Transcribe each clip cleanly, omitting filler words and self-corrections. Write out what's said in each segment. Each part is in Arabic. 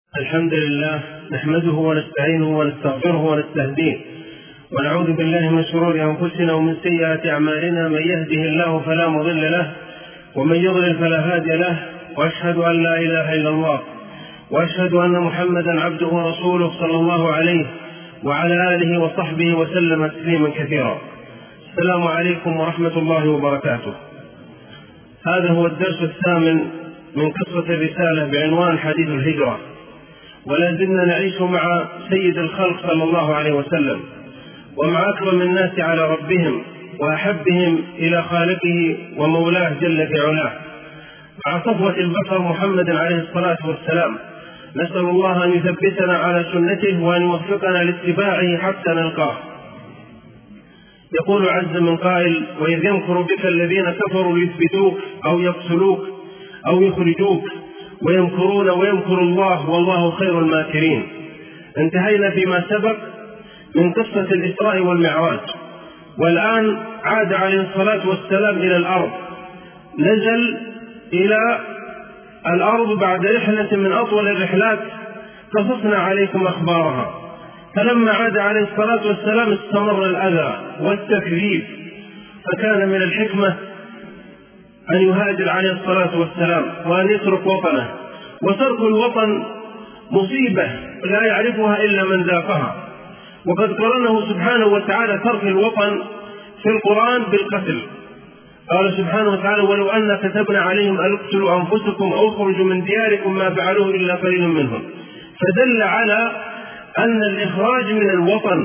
الحمد لله نحمده ونستعينه ونستغفره ونستهديه ونعوذ بالله من شرور أنفسنا ومن سيئات أعمالنا. من يهده الله فلا مضل له ومن يضلل فلا هادي له، وأشهد أن لا إله إلا الله وأشهد أن محمدا عبده ورسوله صلى الله عليه وعلى آله وصحبه وسلم تسليما كثيرا. السلام عليكم ورحمة الله وبركاته. هذا هو الدرس الثامن من قصة الرسالة بعنوان حديث الهجرة، ولا زلنا نعيش مع سيد الخلق صلى الله عليه وسلم ومع أكرم الناس على ربهم وأحبهم إلى خالقه ومولاه جل في علاه، مع صفوة البشر محمد عليه الصلاة والسلام. نسأل الله أن يثبتنا على سنته وأن يوفقنا لاتباعه حتى نلقاه. يقول عز من قائل: وإذ يمكر بك الذين كفروا ليثبتوك أو يقتلوك أو يخرجوك ويمكرون ويمكر الله والله خير الماكرين. انتهينا فيما سبق من قصة الإسراء والمعراج، والآن عاد عليه الصلاة والسلام إلى الأرض. نزل إلى الأرض بعد رحلة من أطول الرحلات قصصنا عليكم أخبارها. فلما عاد عليه الصلاة والسلام استمر الأذى والتكذيب، فكان من الحكمة أن يهاجر عليه الصلاة والسلام وأن يترك وطنه. وترك الوطن مصيبة لا يعرفها إلا من ذاقها، وقد قرنه سبحانه وتعالى ترك الوطن في القرآن بالقتل. قال سبحانه وتعالى: ولو أن كتبنا عليهم أن اقتلوا أنفسكم أو اخرجوا من دياركم ما فعلوه إلا قليل منهم. فدل على أن الإخراج من الوطن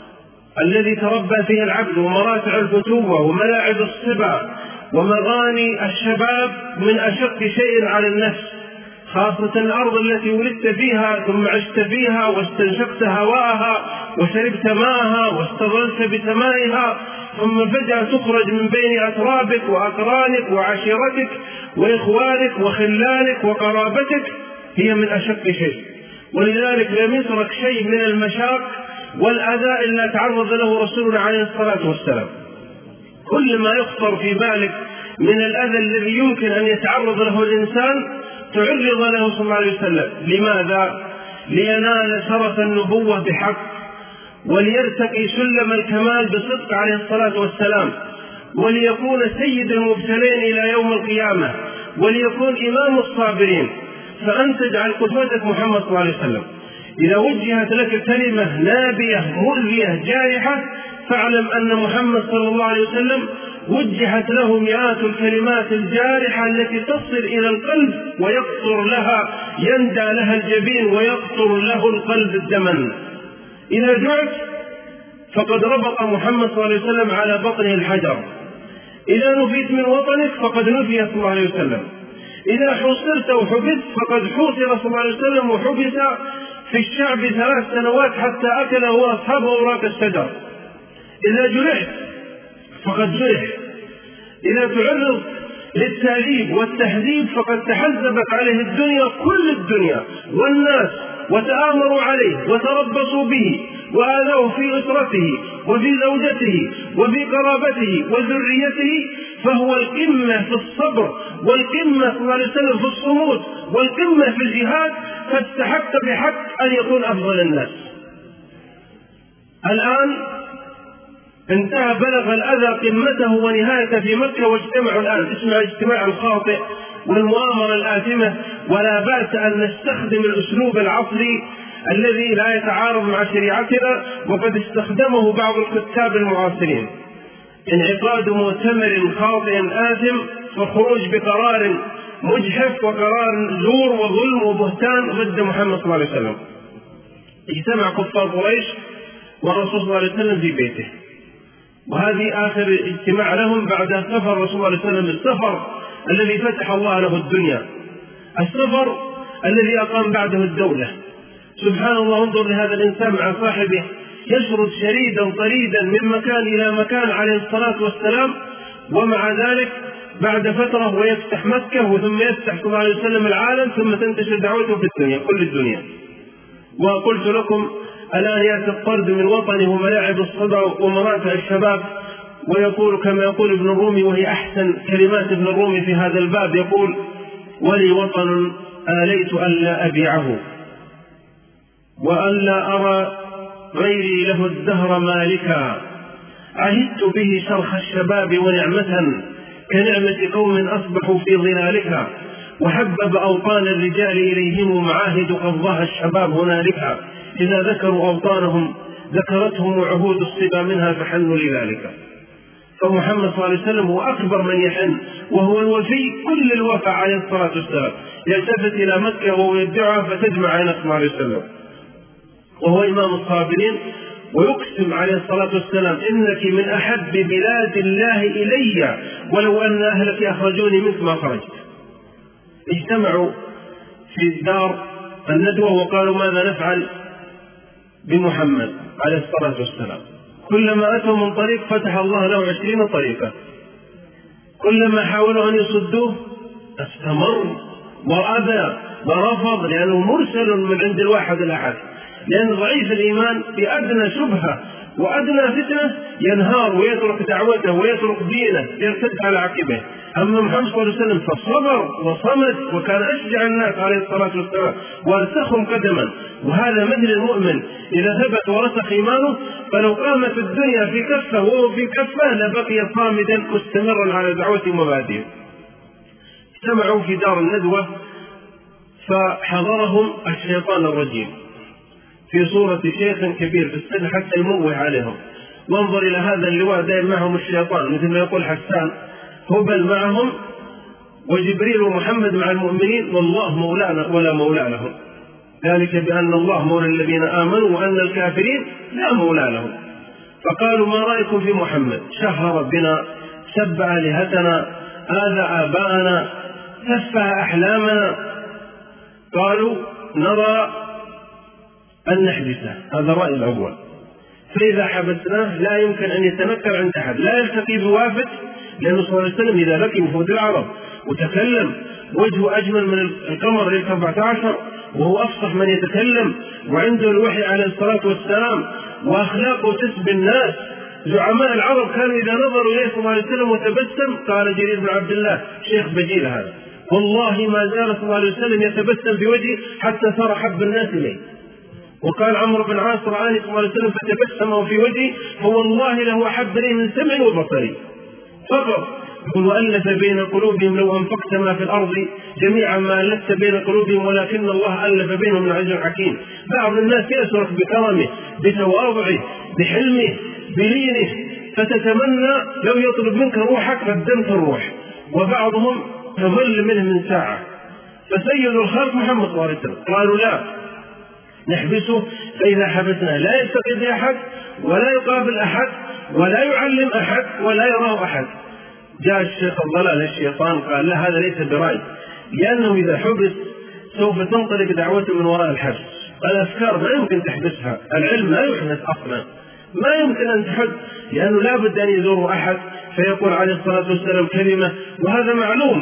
الذي تربى فيه العبد ومراتع الفتوة وملاعب الصبا ومغاني الشباب من أشق شيء على النفس، خاصة الأرض التي ولدت فيها ثم عشت فيها واستنشقت هواءها وشربت ماءها واستظلت بسمائها، ثم فجأة تخرج من بين أترابك وأقرانك وعشيرتك وإخوانك وخلانك وقرابتك، هي من أشق شيء. ولذلك لم يترك شيء من المشاق والأذى إلا تعرض له رسولنا عليه الصلاة والسلام. كل ما يخطر في بالك من الأذى الذي يمكن أن يتعرض له الإنسان تعرض له صلى الله عليه وسلم. لماذا؟ لينال شرف النبوة بحق، وليرتقي سلم الكمال بصدق عليه الصلاة والسلام، وليكون سيد المبتلين إلى يوم القيامة، وليكون إمام الصابرين. فأنت اجعل قدوتك محمد صلى الله عليه وسلم. إذا وجهت لك كلمة نابية مؤذية جارحة فاعلم أن محمد صلى الله عليه وسلم وجهت له مئات الكلمات الجارحة التي تصل إلى القلب ويقطر لها، يندى لها الجبين ويقطر له القلب دما. إذا جعت فقد ربط محمد صلى الله عليه وسلم على بطنه الحجر. إذا نفيت من وطنك فقد نفي صلى الله عليه وسلم. إذا حصرت وحبست فقد حصر صلى الله عليه وسلم وحبس في الشعب 3 سنوات حتى أكل هو أصحابه أوراق الشجر. إذا جرحت فقد جرح. إذا تعرض للتعذيب والتهذيب فقد تحزبت عليه الدنيا، كل الدنيا والناس، وتآمروا عليه وتربصوا به وآذوه في أسرته وفي زوجته وفي قرابته وذريته، فهو القمة في الصبر والقمة صلى الله عليه وسلم في الصمود والقمة في الجهاد، فاستحق بحق أن يكون أفضل الناس. الآن انتهى، بلغ الأذى قمته ونهايته في مكة، واجتمعوا الآن. اسمع الاجتماع الخاطئ والمؤامرة الآثمة. ولا بأس أن نستخدم الأسلوب العصري الذي لا يتعارض مع شريعتنا، وقد استخدمه بعض الكتاب المعاصرين. انعقاد مؤتمر خاطئ آثم والخروج بقرار مجحف وقرار زور وظلم وبهتان ضد محمد صلى الله عليه وسلم. اجتمع كفار قريش والرسول صلى الله عليه وسلم في بيته، وهذه آخر اجتماع لهم بعد سفر رسول الله عليه وسلم، السفر الذي فتح الله له الدنيا، السفر الذي أقام بعده الدولة. سبحان الله، انظر لهذا الإنسان مع صاحبه يشرد شريدا طريدا من مكان إلى مكان عليه الصلاة والسلام، ومع ذلك بعد فترة ويفتح مكة ثم يفتح صلى الله عليه وسلم العالم، ثم تنتشر دعوته في الدنيا، كل الدنيا. وقلت لكم الآن يأتي الطرد من وطنه وملاعب الصبا ومراتع الشباب، ويقول كما يقول ابن الرومي، وهي أحسن كلمات ابن الرومي في هذا الباب، يقول: ولي وطن آليت ألا أبيعه وألا أرى غيري له الدهر مالكا، عهدت به شرخ الشباب ونعمة كنعمة قوم أصبحوا في ظلالك، وحبب أوطان الرجال إليهم معاهد قضاها الشباب هنالك، إذا ذكروا أوطانهم ذكرتهم عهود الصبا منها فحنوا لذلك. فمحمد صلى الله عليه وسلم هو أكبر من يحن، وهو الوفي كل الوفاء عليه الصلاة والسلام، يلتفت إلى مكة وهو يدعها فتدمع عينه صلى الله عليه وسلم، وهو إمام الصابرين، ويقسم عليه الصلاة والسلام إنك من أحب بلاد الله إلي ولو أن أهلك أخرجوني منك ما خرجت. اجتمعوا في دار الندوة وقالوا ماذا نفعل بمحمد عليه الصلاة والسلام. كلما أتوا من طريق فتح الله له 20 طريقة، كلما حاولوا أن يصدوه استمر وأبى ورفض، لأنه مرسل من عند الواحد الأحد، لأن ضعيف الإيمان بأدنى شبهة وأدنى فتنة ينهار ويترك دعوته ويترك دينه يرتد على عقبه. أما محمد صلى الله عليه وسلم فصبر وصمد، وكان أشجع الناس عليه الصلاة والسلام وارسخهم قدما. وهذا مثل المؤمن إذا ثبت ورسخ إيمانه، فلو قامت الدنيا في كفه وهو في كفه لبقي صامدا مستمرا على دعوته ومبادئه. اجتمعوا في دار الندوة فحضرهم الشيطان الرجيم في صورة شيخ كبير في السن حتى يموه عليهم، وانظر إلى هذا اللواء دائر معهم الشيطان، مثل ما يقول حسان هبل معهم وجبريل ومحمد مع المؤمنين والله مولانا ولا مولى لهم، ذلك بأن الله مولى الذين آمنوا وأن الكافرين لا مولى لهم. فقالوا ما رأيكم في محمد؟ شهر بنا، سب آلهتنا، آذى آباءنا، سفه أحلامنا. قالوا نرى أن نحبسه، هذا الرأي الأول، فإذا حبسناه لا يمكن أن يتنكر عند أحد، لا يلتقي بوافد، لأنه صلى الله عليه وسلم إذا لقي وفود العرب وتكلم وجهه أجمل من القمر ليلة 14، وهو أفصح من يتكلم، وعنده الوحي عليه الصلاة والسلام، وأخلاقه تسبي الناس. زعماء العرب كانوا إذا نظروا إليه صلى الله عليه وسلم وتبسم، قال جرير بن عبد الله شيخ بجيل هذا والله ما زال صلى الله عليه وسلم يتبسم في وجهه حتى صار حب الناس إليه. وقال عمرو بن عاص رآني صلى الله عليه وسلم فتبسم في وجهي فوالله له أحب إليه من سمعي وبصري فقط. يقول وألف بين قلوبهم لو أنفقت ما في الأرض جميعا ما ألفت بين قلوبهم ولكن الله ألف بينهم من عزيز حكيم. بعض الناس يأسرك بكرمه بتواضعه بحلمه بلينه، فتتمنى لو يطلب منك روحك قدمت الروح، وبعضهم تمل منه من ساعة. فسيد الخلق محمد صلى الله عليه وسلم قالوا لا نحبسه، فإذا حبسنا لا يلتقي بأحد ولا يقابل أحد ولا يعلم أحد ولا يراه أحد. جاء الشيخ الضلال الشيطان قال لا هذا ليس برأي، لأنه إذا حبس سوف تنطلق دعوته من وراء الحبس. الأفكار ما يمكن تحبسها، العلم لا يحدث أصلا، ما يمكن أن تحد، لأنه لا بد أن يزور أحد فيقول عليه الصلاة والسلام كلمة. وهذا معلوم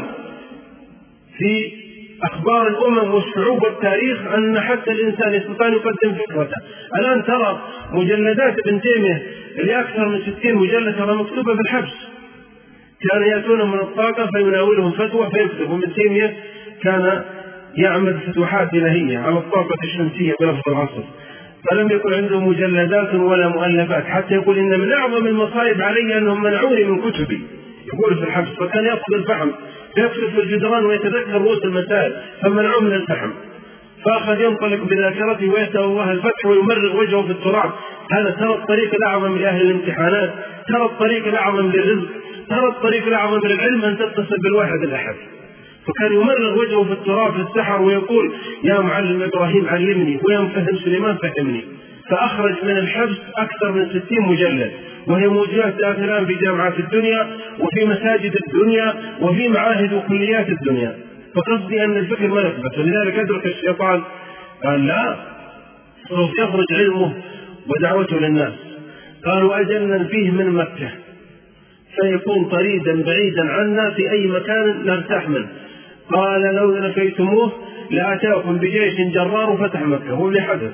في أخبار الأمم والشعوب والتاريخ أن حتى الإنسان يستطيع أن يقدم فكرته. الآن ترى مجلدات ابن تيمية اللي أكثر من 60 مجلد ترى مكتوبة في الحبس، كان يأتون من الطاقة فيناولهم فتوى فيكتب. وابن تيمية كان يعمل فتوحات إلهية على الطاقة الشمسية بلفظ العصر، فلم يكن عنده مجلدات ولا مؤلفات، حتى يقول إن من أعظم المصائب علي أنهم منعوني من كتبي، يقول في الحبس. فكان يأخذ الفحم يكتب في الجدران ويتذكر رؤوس المسائل فمنعوه من الفحم، فأخذ ينطلق بذاكرته ويسأل الله الفتح ويمرغ وجهه في التراب. هذا ترى الطريق الأعظم لأهل الامتحانات، ترى الطريق الأعظم للرزق، ترى الطريق الأعظم للعلم أن تتصل بالواحد الأحد. فكان يمرغ وجهه في التراب في السحر ويقول يا معلم إبراهيم علمني ويا مفهم سليمان فهمني. فأخرج من الحبس أكثر من 60 مجلد، وهي موجودة الآن في جامعات الدنيا وفي مساجد الدنيا وفي معاهد وكليات الدنيا. فقصدي أن الفكر ما يثبت، ولذلك أدرك الشيطان قال لا سوف يخرج علمه ودعوته للناس. قالوا أجل فيه من مكة فيكون طريدا بعيدا عنا في أي مكان نرتاح منه. قال لو نفيتموه لأتاكم بجيش جرار وفتح مكة، هو اللي حدث.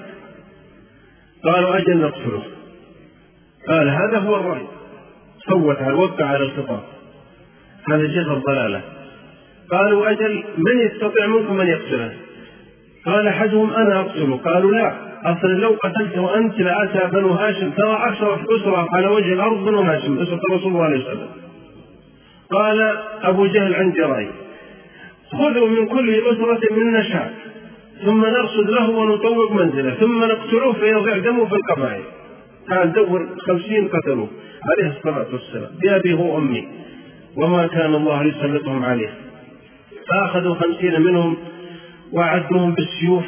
قالوا أجل نقتله. قال هذا هو الرأي، صوت على الوقع على الخطاب، هذا شيخ الضلالة. قالوا أجل من يستطيع منكم من يقتله؟ قال أحدهم أنا أقتله. قالوا لا أصلا لو قتلت وأنت لأتى بنو هاشم، ترى أشرف أسرة على وجه الأرض بنو هاشم، أسرة رسول الله عليه وسلم. قال أبو جهل عندي رأي، خذوا من كل أسرة منا شاة ثم نرصد له ونطوق منزله ثم نقتله فيضيع دمه في القبائل. كان دور 50 قتلوه عليه الصلاة والسلام بأبي هو أمي، وما كان الله ليسلطهم عليه. فأخذوا 50 منهم وعدوهم بالسيوف.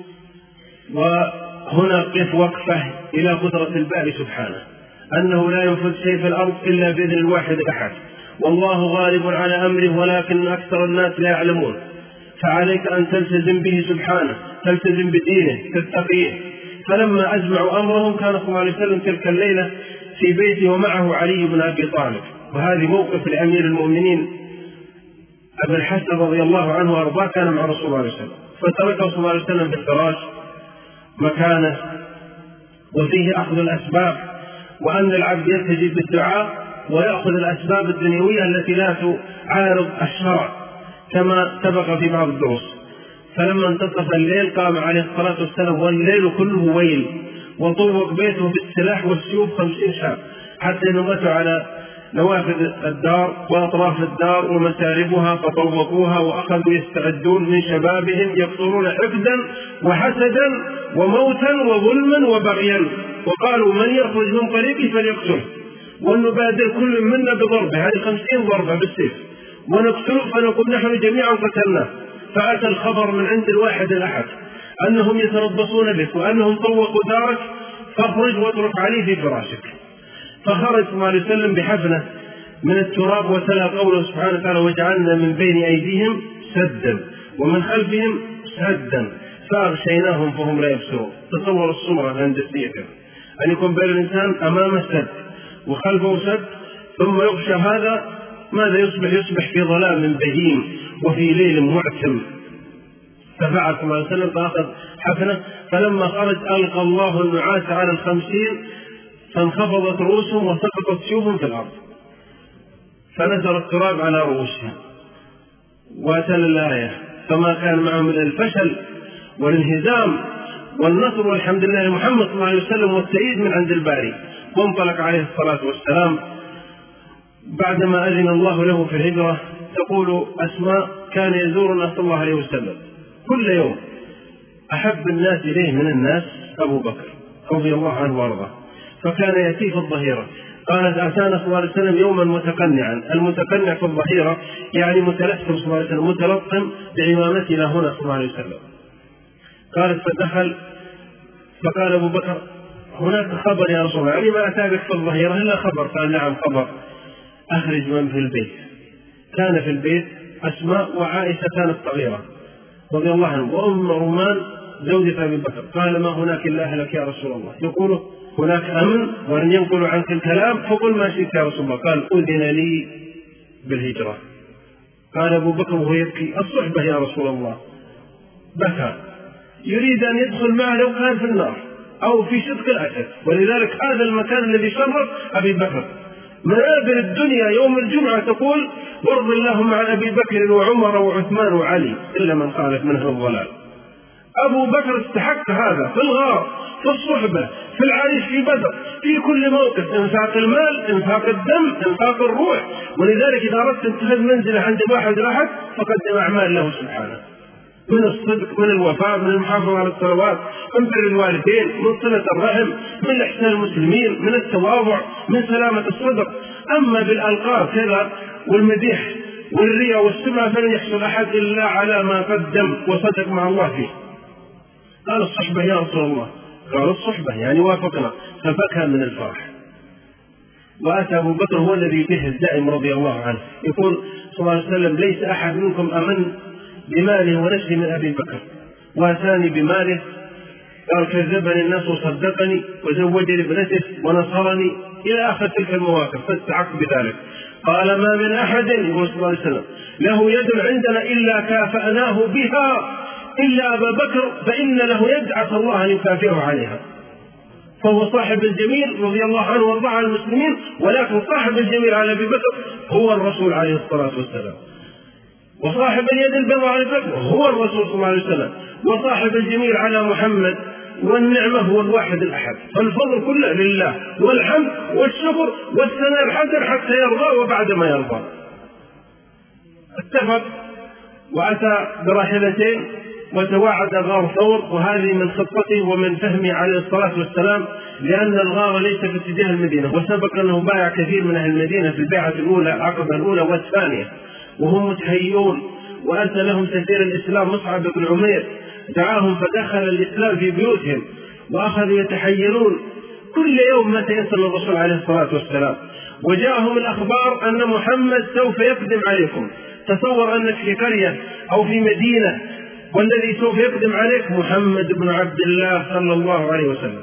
وهنا قف وقفة إلى قدرة الباري سبحانه، أنه لا ينفذ شيء في الأرض إلا بإذن الواحد الأحد، والله غالب على أمره ولكن أكثر الناس لا يعلمون. فعليك أن تلتزم به سبحانه، تلتزم بدينه، تتقيه. فلما أجمعوا أمرهم كان صلى الله عليه وسلم تلك الليلة في بيته ومعه علي بن أبي طالب، وهذه موقف لأمير المؤمنين أبي الحسن رضي الله عنه وأرضاه، كان مع رسول الله عليه وسلم، فتركه صلى الله عليه وسلم بالفراش مكانه، وفيه أخذ الأسباب، وأن العبد يلتجي بالدعاء ويأخذ الأسباب الدنيوية التي لا تعارض الشرع كما سبق في بعض الدروس. فلما انتصف الليل قام عليه الصلاة والسلام والليل كله ويل، وطوق بيته بالسلاح والسيوف 50 شاب، حتى نمتوا على نوافذ الدار وأطراف الدار ومساربها فطوقوها، وأخذوا يستعدون من شبابهم يقتلون حقدا وحسدا وموتا وظلما وبغيا، وقالوا من يخرج من طريقه فليقتله، ونبادر كل منا بضربه، هذه 50 ضربة بالسيف، ونقتله فنقول نحن جميعا قتلناه. فأتى الخبر من عند الواحد الأحد أنهم يتربصون بك وأنهم طوقوا دارك، فاخرج واترك عليه في فراشك. فخرج صلى الله عليه وسلم بحفنة من التراب وتلا قوله سبحانه وتعالى وجعلنا من بين أيديهم سدا ومن خلفهم سدا فأغشيناهم فهم لا يبصرون. تصور الصورة الهندسية أن يكون بين الإنسان أمامه سد وخلفه سد ثم يغشى، هذا ماذا يصبح؟ يصبح في ظلام بهيم وفي ليل معتم. ففعل صلى الله عليه وسلم فأخذ حفنة، فلما خرج ألقى الله النعاس على 50 فانخفضت رؤوسهم وسقطت سيوفهم في الأرض، فنزل التراب على رؤوسهم وأتى الآية فما كان معهم من الفشل والانهزام والنصر والحمد لله لمحمد صلى الله عليه وسلم والتأييد من عند الباري. وانطلق عليه الصلاة والسلام بعدما أذن الله له في الهجرة. تقول أسماء كان يزورنا صلى الله عليه وسلم كل يوم، أحب الناس إليه من الناس أبو بكر رضي الله عنه وارضاه، فكان يأتي في الظهيرة. قالت أتانا صلى الله عليه وسلم يوما متقنعا، المتقنع في الظهيرة يعني متلثم صلى الله عليه وسلم، متلطم بعمامتنا هنا صلى الله عليه وسلم. قالت فدخل فقال أبو بكر هناك خبر يا رسول الله، يعني ما أتابك في الظهيرة إلا خبر؟ قال نعم خبر، أخرج من في البيت. كان في البيت أسماء وعائشة كانت صغيرة رضي الله عنهم، وأم رومان زوجة أبي بكر. قال ما هناك إلا أهلك يا رسول الله، يقول هناك أمن وأن ينقلوا عنك الكلام فقل ما شئت يا رسول الله. قال أذن لي بالهجرة. قال أبو بكر وهو يبكي الصحبة يا رسول الله، بكى يريد أن يدخل معه لو كان في النار أو في شدق الأسد، ولذلك هذا المكان الذي شرف أبي بكر. منابر الدنيا يوم الجمعة تقول وارض اللهم عن أبي بكر وعمر وعثمان وعلي إلا من خالف منه الضلال. أبو بكر استحق هذا في الغار، في الصحبة، في العريش، في بدر، في كل موقف، انفاق المال، انفاق الدم، انفاق الروح. ولذلك إذا أردت أن تتخذ منزلة عند واحد أحد فقدم أعمال له سبحانه، من الصدق، من الوفاء، من المحافظة على الصلوات، من بر الوالدين، من صلة الرحم، من إحسان المسلمين، من التواضع، من سلامة الصدر. أما بالألقاب كذا والمديح والرياء والسمعة فلن يحصل أحد إلا على ما قدم وصدق مع الله فيه. قال الصحبة يا رسول الله، قال الصحبة يعني وافقنا، فبكى من الفرح. وأتى أبو بكر هو الذي يجهز دائم رضي الله عنه، يقول صلى الله عليه وسلم ليس أحد منكم أمن بماله ونفسه من أبي بكر، وأتاني بماله. قال كذبني الناس وصدقني وزوجني ابنته ونصرني إلى آخر تلك المواقف، فاستحق بذلك. قال ما من أحد يقول صلى الله عليه وسلم له يد عندنا إلا كافأناه بها إلا أبا بكر فإن له يد عسى الله أن يكافئه عليها. فهو صاحب الجميل رضي الله عنه وارضاه عن المسلمين، ولكن صاحب الجميل على أبي بكر هو الرسول عليه الصلاة والسلام، وصاحب اليد البيضاء على أبي بكر هو الرسول صلى الله عليه وسلم، وصاحب الجميل على محمد والنعمة هو الواحد الأحد، فالفضل كله لله والحمد والشكر والثناء الحسن حتى يرضى وبعد ما يرضى. اتفق وأتى براحلتين وتواعد غار ثور، وهذه من خطته ومن فهمه عليه الصلاة والسلام، لأن الغار ليس في اتجاه المدينة، وسبق أنه بايع كثير من أهل المدينة في البيعة الأولى العقبة الأولى والثانية وهم متهيئون، وأتى لهم سفير الإسلام مصعب بن عمير دعاهم فدخل الإسلام في بيوتهم وأخذوا يتحيرون كل يوم متى يصل الرسول عليه الصلاة والسلام، وجاءهم الأخبار أن محمد سوف يقدم عليكم. تصور أنك في قرية أو في مدينة والذي سوف يقدم عليك محمد بن عبد الله صلى الله عليه وسلم.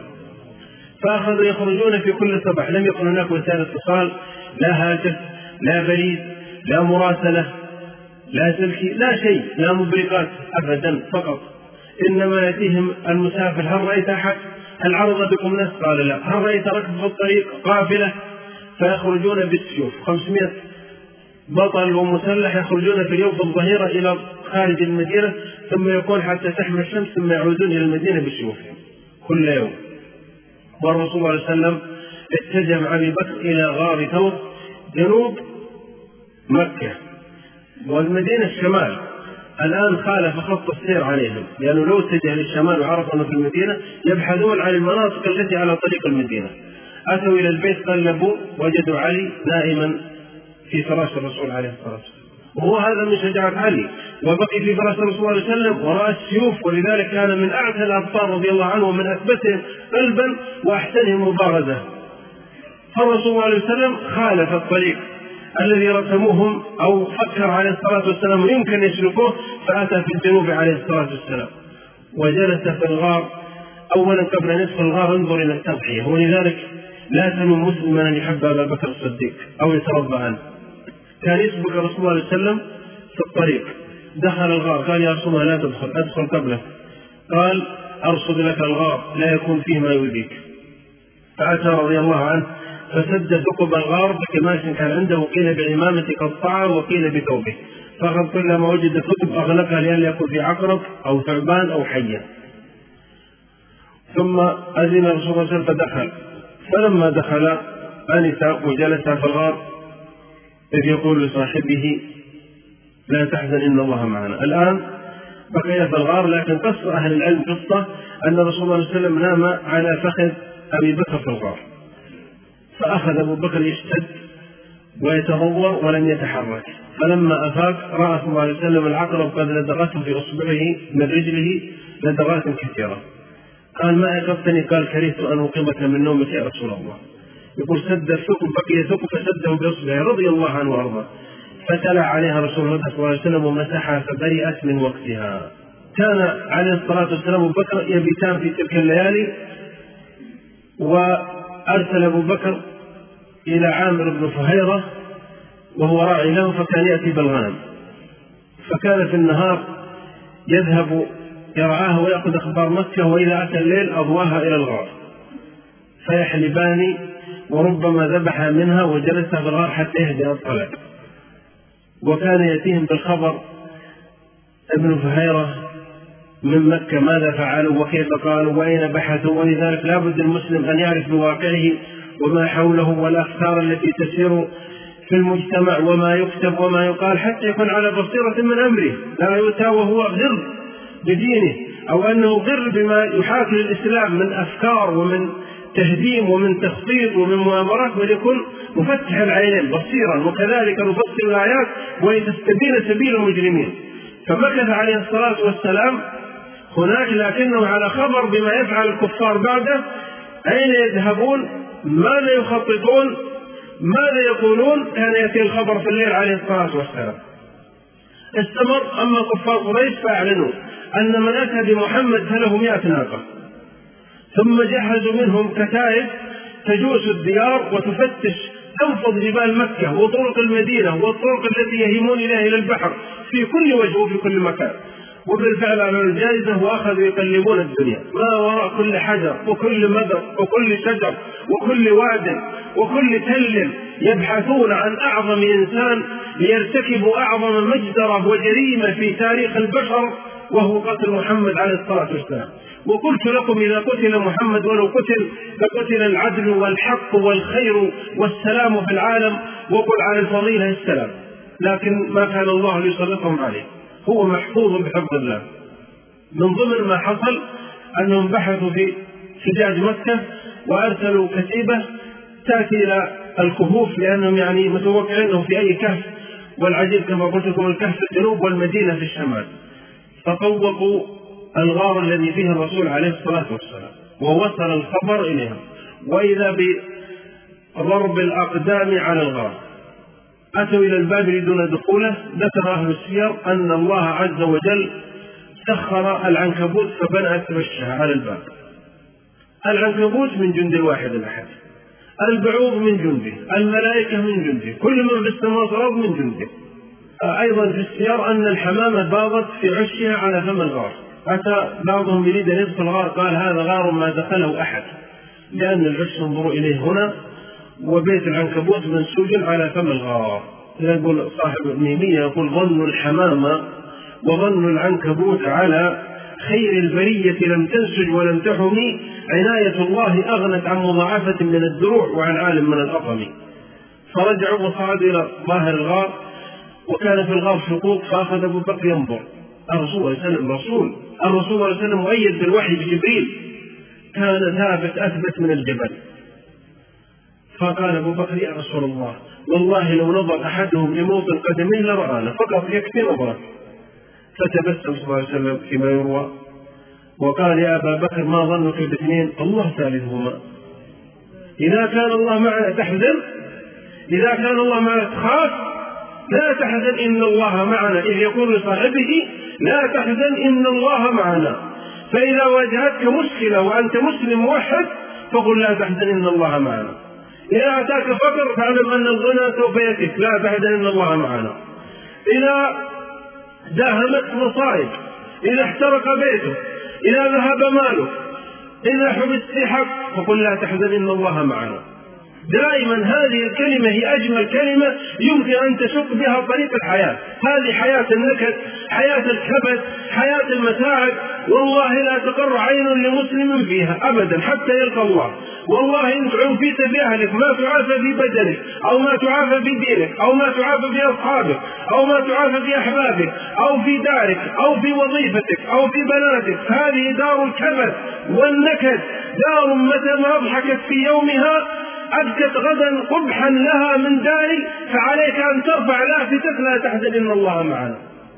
فأخذوا يخرجون في كل صباح، لم يكن هناك وسائل اتصال، لا هاتف لا بريد لا مراسلة لا سلكي لا شيء، لا مبرقات أبدا، فقط إنما يأتيهم المسافر: هل رأيت أحد؟ هل عرض بكم ناس؟ قال لا. هل رأيت ركب في الطريق قافلة؟ فيخرجون بالسيوف 500 بطل ومسلح يخرجون في اليوم في الظهيرة إلى خارج المدينة، ثم يكون حتى تحمى الشمس، ثم يعودون إلى المدينة بسيوفهم كل يوم. والرسول صلى الله عليه وسلم اتجه مع أبي بكر إلى غار ثور جنوب مكة، والمدينة الشمال. الآن خالف خط السير عليهم، لأنه لو اتجه للشمال وعرفوا أنه في المدينة يبحثون عن المناطق التي على طريق المدينة. أتوا إلى البيت قلبوا وجدوا علي نائما في فراش الرسول عليه الصلاة والسلام، وهو هذا من شجاعة علي، وبقي في فراش الرسول صلى الله عليه وسلم وراء السيوف، ولذلك كان من أعتى الأبطال رضي الله عنه ومن أثبتهم قلبا وأحسنهم مبارزة. فالرسول صلى الله عليه وسلم خالف الطريق الذي رسموهم أو فكر عليه الصلاة والسلام يمكن يسلكوه، فأتى في الجنوب عليه الصلاة والسلام وجلس في الغار. أولا قبل نصف الغار انظر إلى التضحية، ولذلك لا تنم مسلما أن يحب أبا بكر الصديق أو يترضى عنه. كان يسبق الرسول صلى الله عليه وسلم في الطريق، دخل الغار قال: يا رسول الله لا تدخل، أدخل قبلك. قال: أرصد لك الغار لا يكون فيه ما يؤذيك. فأتى رضي الله عنه فسد ثقب الغار بكماش كان عنده، وقيل بعمامة قطعة وقيل بثوبه، فأخذ كل ما وجد ثقب أغلقها لئلا يكون في عقرب أو ثعبان أو حية. ثم أذن الرسول صلى الله عليه وسلم فدخل، فلما دخل أنس وجلس في الغار إذ يقول لصاحبه: لا تحزن إن الله معنا. الآن بقي في الغار، لكن قصة أهل العلم قصة أن الرسول صلى الله عليه وسلم نام على فخذ أبي بكر في الغار، فأخذ أبو بكر يشتد ويتهور ولم يتحرك، فلما أفاق رأى صلى الله عليه وسلم العقرب قد لدغته في أصبعه من رجله لدغات كثيرة. قال: ما أيقظتني؟ قال: كرهت أن أوقظك من نومك يا رسول الله. يقول: سد الثقب، بقي ثقب فسده بإصبعه رضي الله عنه وأرضاه، فتلا عليها رسول الله صلى الله عليه وسلم ومسحها فبرئت من وقتها. كان عليه الصلاة والسلام أبو بكر يبيتان في تلك الليالي، وأرسل أبو بكر إلى عامر بن فهيرة وهو راعي له، فكان يأتي بالغنم، فكان في النهار يذهب يرعاه ويأخذ أخبار مكة، وإذا أتى الليل أضواها إلى الغار فيحلبان، وربما ذبح منها وجلس في الغار حتى يهدأ الطلع. وكان يأتيهم بالخبر ابن فهيرة من مكة ماذا فعلوا وكيف قالوا وأين بحثوا، ولذلك لا بد المسلم أن يعرف بواقعه وما حوله والأفكار التي تسير في المجتمع وما يكتب وما يقال، حتى يكون على بصيرة من أمره، لا يؤتى وهو غر بدينه أو أنه غر بما يحاكي الإسلام من أفكار ومن تهديم ومن تخطيط ومن مؤامرات، وليكن مفتح العينين بصيرا، وكذلك نفصل الآيات ولتستبين سبيل المجرمين. فمكث عليه الصلاة والسلام هناك، لكنه على خبر بما يفعل الكفار بعده، أين يذهبون، ماذا يخططون، ماذا يقولون. كان يأتي الخبر في الليل عليه الصلاة والسلام. استمر. أما كفار قريش فأعلنوا أن من أتى بمحمد فله 100 ناقة، ثم جهزوا منهم كتائب تجوس الديار وتفتش تنفض جبال مكة وطرق المدينة والطرق التي يهيمون إليها إلى البحر في كل وجه وفي كل مكان. وبالفعل على الجائزة وأخذوا يقلبون الدنيا ما وراء كل حجر وكل مدر وكل شجر وكل واد وكل تل، يبحثون عن أعظم إنسان ليرتكبوا أعظم مجزرة وجريمة في تاريخ البشر، وهو قتل محمد عليه الصلاة والسلام. وقلت لكم إذا قتل محمد ولو قتل لقتل العدل والحق والخير والسلام في العالم، وقل على الفضيلة السلام. لكن ما كان الله ليسلطهم عليه، هو محفوظ بحفظ الله. من ضمن ما حصل أنهم بحثوا في حجاج مكة وأرسلوا كتيبة تأتي إلى الكهوف، لأنهم يعني متوقعين أنه في أي كهف، والعجيب كما قلت لكم الكهف في الجنوب والمدينة في الشمال. فطوقوا الغار الذي فيه الرسول عليه الصلاة والسلام، ووصل الخبر إليهم، وإذا بضرب الأقدام على الغار. أتوا إلى الباب يريدون دخوله. ذكر أهل السير أن الله عز وجل سخر العنكبوت فبنت وشها على الباب. العنكبوت من جند الواحد الأحد، البعوض من جنده، الملائكة من جنده، كل من في السماوات والأرض من جنده. أيضا في السير أن الحمامة باضت في عشها على فم الغار. أتى بعضهم يريد أن يدخل الغار، قال هذا غار ما دخله أحد، لأن العش انظروا إليه هنا، وبيت العنكبوت منسوج على فم الغار. يقول صاحب الميمية يقول ظن الحمامة وظن العنكبوت على خير البرية لم تنسج ولم تحمي، عناية الله أغنت عن مضاعفة من الدروع وعن عالم من الأطم. فرجعوا وصعدوا إلى ظاهر الغار، وكان في الغار شقوق، فأخذ أبو بكر ينظر. الرسول صلى الله عليه وسلم مؤيد بالوحي بجبريل، كان ثابت أثبت من الجبل. فقال أبو بكر يا رسول الله والله لو نظر أحدهم لموطن قدمه لرآنا، فقط يكفي نظره. فتبسم صلى الله عليه وسلم فيما يروى وقال يا أبا بكر ما ظنك باثنين الله ثالثهما. إذا كان الله معنا تحزن، إذا كان الله معنا تخاف، لا تحزن إن الله معنا. إذ يقول لصاحبه لا تحزن إن الله معنا. فإذا واجهتك مشكلة وأنت مسلم موحد فقل لا تحزن إن الله معنا. إذا أتاك فقر فاعلم أن الغنى سوف يأتيك، لا تحزن إن الله معنا. إذا داهمت مصائب، إذا احترق بيتك، إذا ذهب مالك، إذا حبست حق فقل لا تحزن إن الله معنا. دائما هذه الكلمة هي أجمل كلمة يمكن أن تشق بها طريق الحياة. هذه حياة النكد، حياة الكبد، حياة المتاعب، والله لا تقر عين لمسلم فيها أبدا حتى يلقى الله. والله إن عوفيت في أهلك ما تعافى في بدنك، أو ما تعافى في دينك، أو ما تعافى في أصحابك، أو ما تعافى في أحبابك، أو في دارك، أو في وظيفتك، أو في بناتك. هذه دار الكبد والنكد، دار متى ما أضحكت في يومها أبكت غدا قبحا لها من داري. فعليك أن ترفع لافتك لا تحزن إن الله معنا.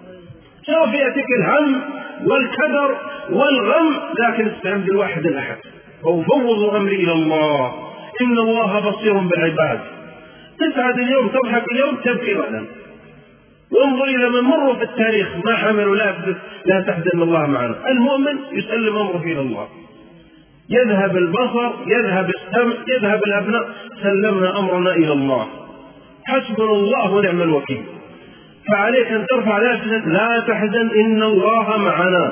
سوف يأتيك الهم والكدر والغم، لكن استعن بالواحد الأحد وفوض أمري إلى الله إن الله بصير بالعباد. تسعد اليوم، تضحك اليوم، تبكي غدا. وانظر إلى من مروا في التاريخ ما حملوا لا تحزن إن الله معنا. المؤمن يسلم أمره إلى الله، يذهب البصر، يذهب السمع، يذهب الأبناء، سلمنا أمرنا إلى الله، حسبنا الله ونعم الوكيل. فعليك أن ترفع لافتك لا تحزن إن الله معنا.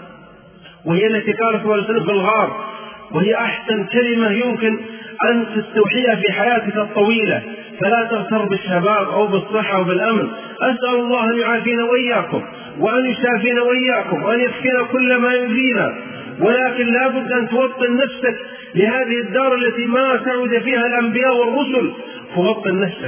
وهي التي قال صلى الله عليه وسلم في الغار، وهي أحسن كلمة يمكن أن تستوحيها في حياتك الطويلة. فلا تغتر بالشباب أو بالصحة أو بالأمن. أسأل الله أن يعافينا وإياكم، وأن يشافينا وإياكم، وأن يكفينا كل ما يؤذينا. ولكن لا بد أن توطن نفسك لهذه الدار التي ما سعد فيها الأنبياء والرسل، فوطن نفسك.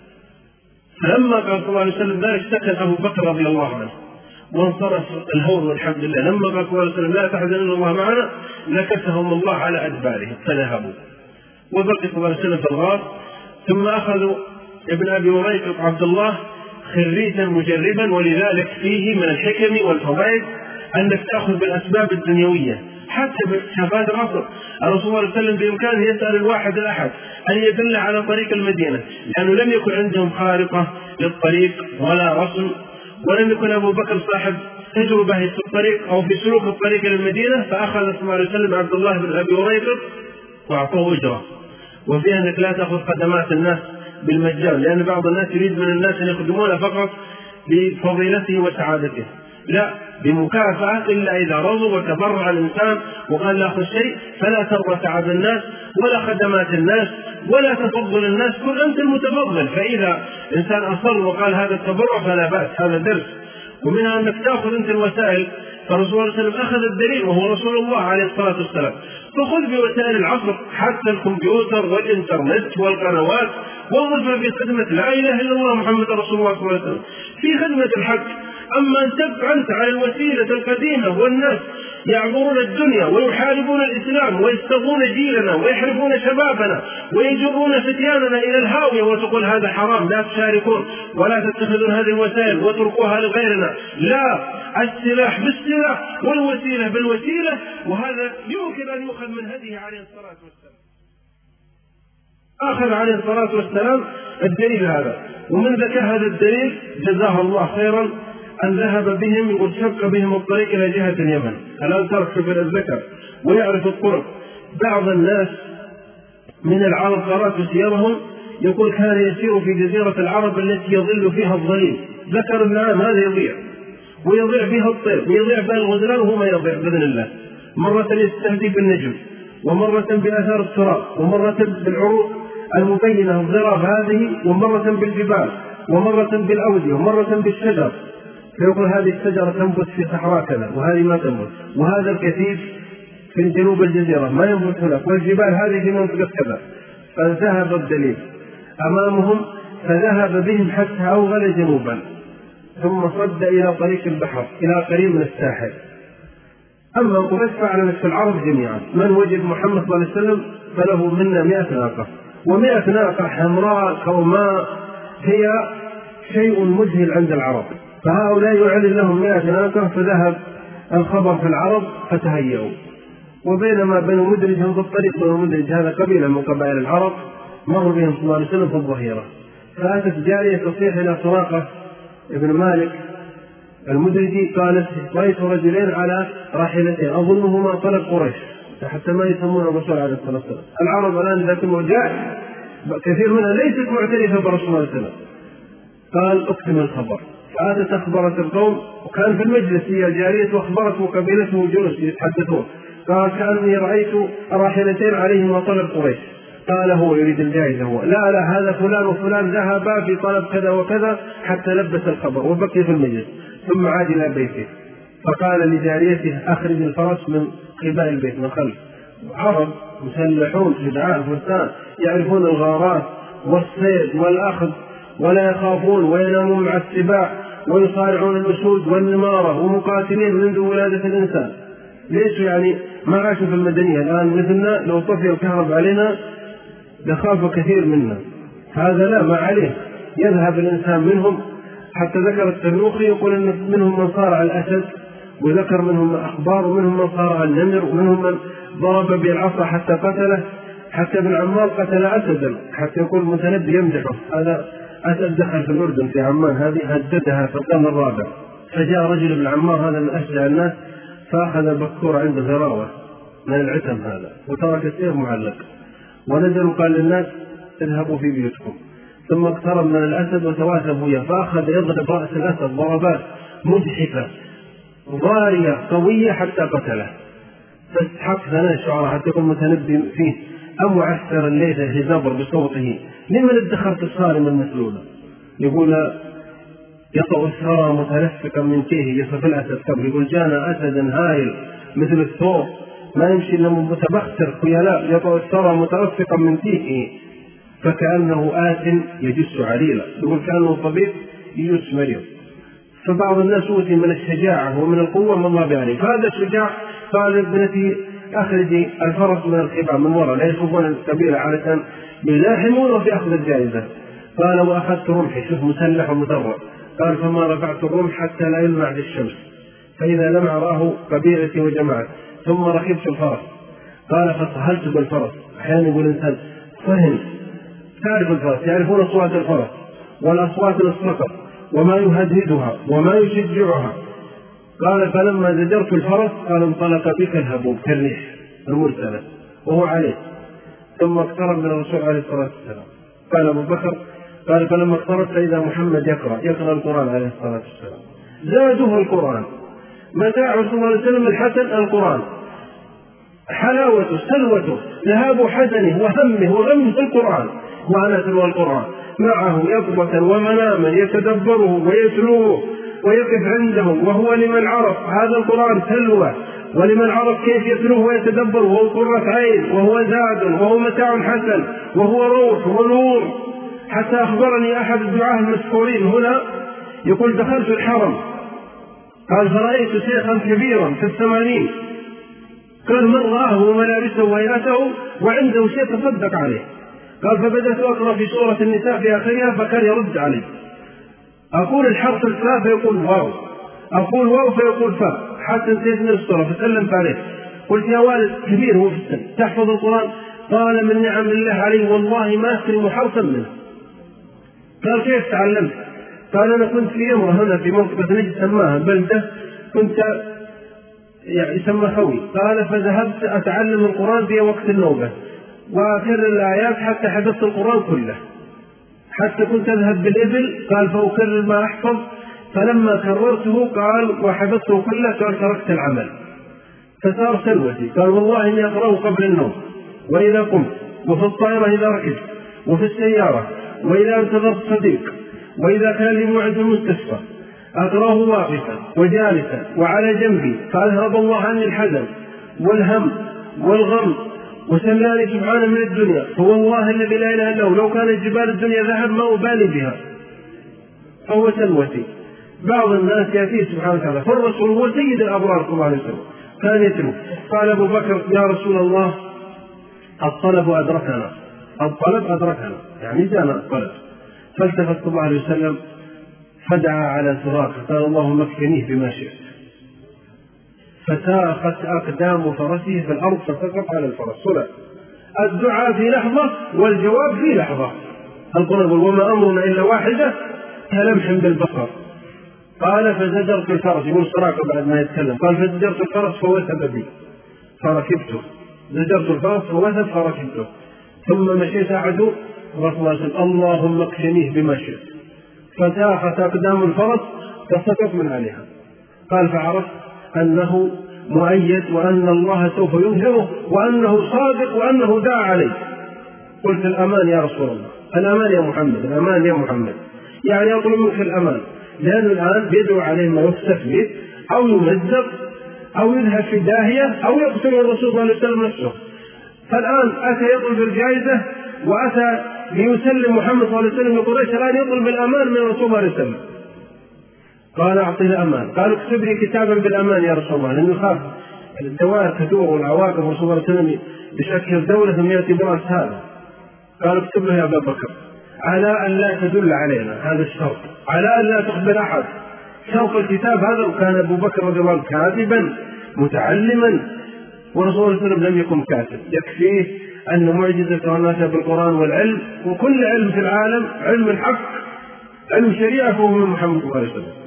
فلما قال صلى الله عليه وسلم ذلك سكن أبو بكر رضي الله عنه وانصرف الهون والحمد لله. لما قال صلى الله عليه وسلم لا تحزن إن الله معنا نكسهم الله على أدبارهم فذهبوا. وبقي صلى الله عليه وسلم في الغار. ثم أخذوا ابن أبي أريكة عبد الله خريجا مجربا، ولذلك فيه من الحكم والفوائد أنك تأخذ بالأسباب الدنيوية حتى بشفاة العصر. الرسول صلى الله عليه وسلم بإمكانه يسأل الواحد الأحد أن يدل على طريق المدينة، لأنه لم يكن عندهم خارطة للطريق ولا رسم، ولم يكن أبو بكر صاحب تجربة في الطريق أو في سلوك الطريق للمدينة. فأخذ صلى الله عليه وسلم عبد الله بن أبي أريكة وأعطوه أجرة، وفيها أنك لا تأخذ خدمات الناس بالمجان، لأن بعض الناس يريد من الناس أن يخدمونه فقط لفضيلته وسعادته، لا، بمكافأة إلا إذا رضوا وتبرع الإنسان وقال لا أخذ شيء. فلا ترضى تعب الناس ولا خدمات الناس ولا تفضل الناس، كن أنت المتفضل. فإذا إنسان أصر وقال هذا التبرع فلا بأس، هذا درس. ومنها أنك تأخذ أنت الوسائل فالرسول صلى الله عليه وسلم أخذ الدليل وهو رسول الله عليه الصلاة والسلام. فخذ بوسائل العصر حتى الكمبيوتر والإنترنت والقنوات وظفها في خدمة لا إله إلا الله محمد رسول الله صلى الله عليه وسلم في خدمة الحق. أما أن تبقى أنت على الوسيلة القديمة والناس يعبرون الدنيا ويحاربون الإسلام ويستغون جيلنا ويحرفون شبابنا ويجرون فتياننا إلى الهاوية وتقول هذا حرام لا تشاركون ولا تتخذون هذه الوسائل وتركوها لغيرنا، لا، السلاح بالسلاح والوسيلة بالوسيلة، وهذا يمكن أن يؤخذ من هديه عليه الصلاة والسلام. أخذ عليه الصلاة والسلام الدليل هذا، ومن ذكر هذا الدليل جزاه الله خيرا أن ذهب بهم وشق بهم الطريق إلى جهة اليمن. الآن ترك في الذكر ويعرف الطرق. بعض الناس من العرب قرأت سيرهم يقول كان يسير في جزيرة العرب التي يظل فيها الظليل، ذكر النعام هذا يضيع ويضيع فيها الطير ويضيع فيها الغزلان وهو ما يضيع بإذن الله. مرة يستهدي بالنجم، ومرة بآثار التراب، ومرة بالعروق المبينة الضراب هذه، ومرة بالجبال، ومرة بالأودية، ومرة بالشجر. فيقول هذه الشجرة تنبت في صحراء كذا وهذه ما تنبت، وهذا الكثيف في جنوب الجزيرة ما ينبت هناك، والجبال هذه في منطقة كذا. فذهب الدليل أمامهم فذهب بهم حتى أوغل جنوبا، ثم صد إلى طريق البحر إلى قريب من الساحل. أما قريش فعلت في العرب جميعا، من وجد محمد صلى الله عليه وسلم فله منا 100 ناقة، و100 ناقة حمراء كوماء هي شيء مذهل عند العرب. فهؤلاء يعلن لهم 100 ناقة، فذهب الخبر في العرب فتهيئوا. وبينما بنو مدرج هم في الطريق، بنو مدرج هذا قبيلة من قبائل العرب، مر بهم صلى الله عليه وسلم في الظهيرة، فأتت جارية تصيح إلى سراقة ابن مالك المدرجي قالت رأيت رجلين على راحلتين أظنهما طلب قريش، حتى ما يسمون الرسول عليه الصلاة والسلام. العرب الآن إذا كانوا جاء كثير منها ليست معترفة برسول الله عليه وسلم. قال اكتم الخبر، فأتت أخبرت القوم، وكان في المجلس هي جارية وأخبرته قبيلته جلوس يتحدثون. قال كأني رأيت راحلتين عليهما طلب قريش. قال هو يريد الجائزة، هو لا هذا فلان وفلان ذهبا في طلب كذا وكذا، حتى لبس الخبر وبقي في المجلس، ثم عاد إلى بيته. فقال لجاريته أخرج الفرس من قبال البيت من خلف. عرب مسلحون شجعان فرسان يعرفون الغارات والصيد والأخذ ولا يخافون، وينامون مع السباع ويصارعون الأسود والنمارة، ومقاتلين منذ ولادة الإنسان. ليش يعني ما عاشوا في المدنية؟ الآن مثلنا لو طفي الكهرب علينا يخاف كثير منا، هذا لا، ما عليه، يذهب الإنسان منهم. حتى ذكر التنوخي يقول إن منهم من صارع الأسد، وذكر منهم أخبار، ومنهم من صارع النمر، ومنهم من ضرب بالعصا حتى قتله، حتى ابن عمار قتل أسدا، حتى يقول متنبي يمدحه. هذا أسد دخل في الأردن في عمان، هذه هددها في القرن الرابع. فجاء رجل ابن عمار هذا من أشجع الناس، فأخذ البكور عند غراوة من العتم هذا، وترك السيف معلق، ونزل وقال للناس اذهبوا في بيوتكم. ثم اقترب من الأسد وتواثب وياه، فأخذ يضرب رأس الأسد ضربات مجحفة ضارية قوية حتى قتله. فاستحق ثناء الشعراء حتى يكون متنبي فيه أم عسكر الليل هزابر بصوته لمن ادخرت الصارم المسلولة. يقول يطأ الثرى متلفقا من تيه، يصف الأسد قبل، يقول جانا أسدا هائل مثل الثور ما يمشي إلا متبختر خيلاء، يطأ الثرى متلفقا من تيه فكأنه آت يجس عليلا، يقول كأنه طبيب يجس مريض. فبعض الناس أوتي من الشجاعة ومن القوة ما الله بعليه. فهذا الشجاع قال ابنتي أخرجي الفرس من الخباء من وراء، لا يشوفون القبيلة علشان يزاحمون في أخذ الجائزة. قال وأخذت رمحي، شوف مسلح ومدرب. قال فما رفعت الرمح حتى لا يلمع في الشمس، فإذا لمع راه قبيلتي وجماعتي، ثم ركبت الفرس. قال فصهلت بالفرس. أحيانا يقول الإنسان فهم، تعرف الفرس، يعرفون أصوات الفرس والأصوات الصقر وما يهددها وما يشجعها. قال فلما زجرت الفرس قال انطلق بك الهبوب كالريح المرسلة وهو عليه. ثم اقترب من الرسول عليه الصلاة والسلام. قال أبو بكر قال فلما اقترب فإذا محمد يقرأ القرآن عليه الصلاة والسلام. زاده القرآن، متاع رسول الله عليه وسلم الحسن القرآن، حلاوته سلوته ذهاب حزنه وهمه وغمه القرآن، وأنا تلو القرآن معه يقظة ومناما يتدبره ويتلوه ويقف عنده، وهو لمن عرف هذا القرآن تلوة، ولمن عرف كيف يتلوه ويتدبر، وهو قرة عين، وهو زاد، وهو متاع حسن، وهو روح ونور. حتى أخبرني أحد الدعاة المذكورين هنا يقول: دخلت الحرم، قال فرأيت شيخا كبيرا في 80، قال من رآه وملابسه وهيئته وعنده شيء تصدق عليه. قال فبدأت أقرأ في سورة النساء في آخرها فكان يرد علي، أقول الحرف الفاء فيقول واو، أقول واو فيقول فاء، حتى انتهيت من السورة فسلمت عليه. قلت: يا والد كبير هو في السن تحفظ القرآن؟ قال: من نعم الله عليه والله ما أكرم حرفا منه. قال: كيف تعلمت؟ قال: أنا كنت في يمرة هنا في منطقة نجد سماها بلدة، كنت يسمى خوي. قال: فذهبت أتعلم القرآن في وقت النوبة وأكرر الآيات حتى حفظت القرآن كله، حتى كنت أذهب بالإبل، قال فأكرر ما أحفظ، فلما كررته قال وحفظته كله قال تركت العمل فصار سلوتي. قال: والله إني أقرأه قبل النوم، وإذا قمت، وفي الطائرة إذا ركبت، وفي السيارة، وإذا انتظرت صديق، وإذا كان لي موعد في المستشفى، أقرأه واقفا وجالسا وعلى جنبي، فأذهب الله عني الحزن والهم والغم وسلاني سبحانه من الدنيا، فوالله الذي لا إله إلا هو لو كانت جبال الدنيا ذهب ما أبالي بها، فهو سلوتي. بعض الناس يأتيه سبحانه وتعالى، فالرسول هو سيد الأبرار صلى الله عليه وسلم كان يتلو. قال أبو بكر: يا رسول الله الطلب أدركنا، الطلب أدركنا، يعني جاءنا الطلب. فالتفت صلى الله عليه وسلم فدعا على سراقه، قال: اللهم اكفنيه بما شئت. فساقت أقدام فرسه في الأرض فسقط على الفرس. صلى الدعاء في لحظة والجواب في لحظة. القرآن: وما أمرنا إلا واحدة كلمح بالبصر. قال: فزجرت الفرس، يقول سراقه بعد ما يتكلم، قال: فزجرت الفرس فوثب بي فركبته، زجرت الفرس فوثب فركبته، ثم مشيت أعدو رسول الله صلى الله عليه وسلم: اللهم اكفنيه بما شئت. فساقت أقدام الفرس فسقط من عليها. قال: فعرفت أنه مؤيد، وأن الله سوف يظهره، وأنه صادق، وأنه دعا عليه. قلت: الأمان يا رسول الله، الأمان يا محمد، الأمان يا محمد، يعني أطلب منك الأمان، لأنه الآن بيدعو عليه ما يستفلت أو يمزق أو يذهب في داهية أو يقتل الرسول صلى الله عليه وسلم نفسه. فالآن أتى يطلب الجائزة، وأتى ليسلم محمد صلى الله عليه وسلم لقريش، الآن يطلب الأمان من الرسول صلى الله عليه وسلم. قال: أعطي الأمان. قالوا: اكتب لي كتابا بالأمان يا رسول الله، لأنه يخاف الدوائر تدور والعواقب، والرسول صلى الله عليه وسلم يشكل دولة ثم يأتي برأس هذا. قالوا: اكتب له يا أبا بكر على أن لا تدل علينا، هذا الشرط، على أن لا تخبر أحد. شرط الكتاب هذا، وكان أبو بكر رضي الله عنه كاتبا متعلما، والرسول صلى الله عليه وسلم لم يكن كاتب. يكفيه أن معجزة الناس بالقرآن والعلم، وكل علم في العالم، علم الحق، علم شريعة، فهو من محمد صلى الله عليه وسلم.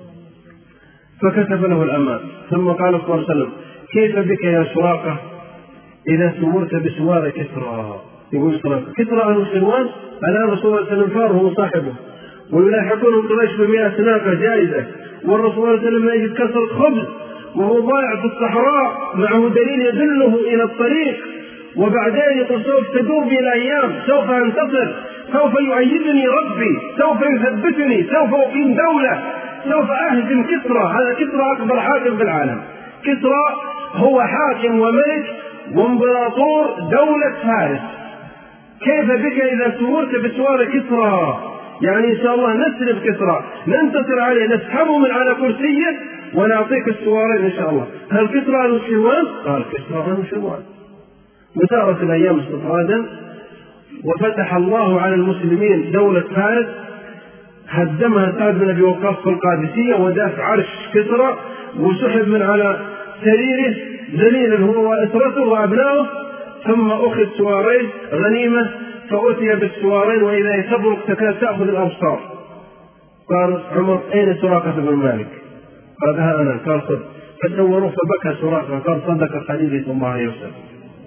فكتب له الأمان. ثم قال صلى الله عليه وسلم: كيف بك يا سراقة إذا سورت بسوار كسرى؟ يقول سراقة: كسرى أهل سروان، الآن رسول الله صلى الله عليه وسلم فاره وصاحبه، ويلاحقون قريش ب100 ناقة جائزة، والرسول صلى الله عليه وسلم يجد كسر خبز وهو ضائع في الصحراء، معه دليل يدله إلى الطريق، وبعدين يقول: سوف تدور بي الأيام، سوف أنتصر، سوف يؤيدني ربي، سوف يثبتني، سوف أقيم دولة، سوف أهزم كسرى. هذا كسرى أكبر حاكم في العالم. كسرى هو حاكم وملك وامبراطور دولة فارس. كيف بك إذا سورت بسوار كسرى؟ يعني إن شاء الله نسلب كسرى، ننتصر عليه، نسحبه من على كرسيه ونعطيك السوارين إن شاء الله. هل كسرى أهل شروان؟ قال: كسرى أهل شروان. وسارت الأيام استطرادا، وفتح الله على المسلمين دولة فارس، هدمها سعد بن أبي وقاص في القادسية، وداس عرش كسرى، وسحب من على سريره ذليلا هو وأسرته وأبنائه، ثم أخذ سوارين غنيمة، فأتي بالسوارين وإذا تبرق تكاد تأخذ الأبصار. قال عمر: أين سراقة بن مالك؟ قال: ها أنا. قال: خذ. فسوروه فبكى سراقة، قال: صدق خليلي صلى الله عليه وسلم.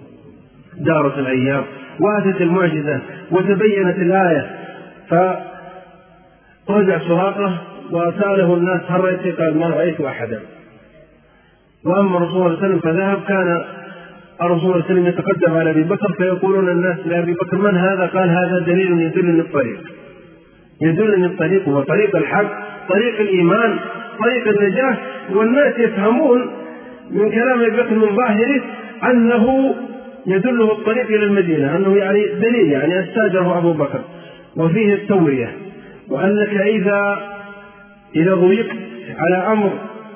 دارت الأيام وأتت المعجزة وتبينت الآية، فرجع سراقة وسأله الناس: هل رأيت؟ قال: ما رأيت أحدا. وأما الرسول صلى الله عليه وسلم فذهب، كان الرسول صلى الله عليه وسلم يتقدم على أبي بكر، فيقولون الناس لأبي بكر: من هذا؟ قال: هذا دليل يدلني الطريق، يدلني الطريق، هو طريق الحق، طريق الإيمان، طريق النجاة، والناس يفهمون من كلام أبي بكر من ظاهره أنه يدله الطريق إلى المدينة، أنه يعني دليل يعني استاجره أبو بكر، وفيه التورية، وأنك إذا ضيقت على أمر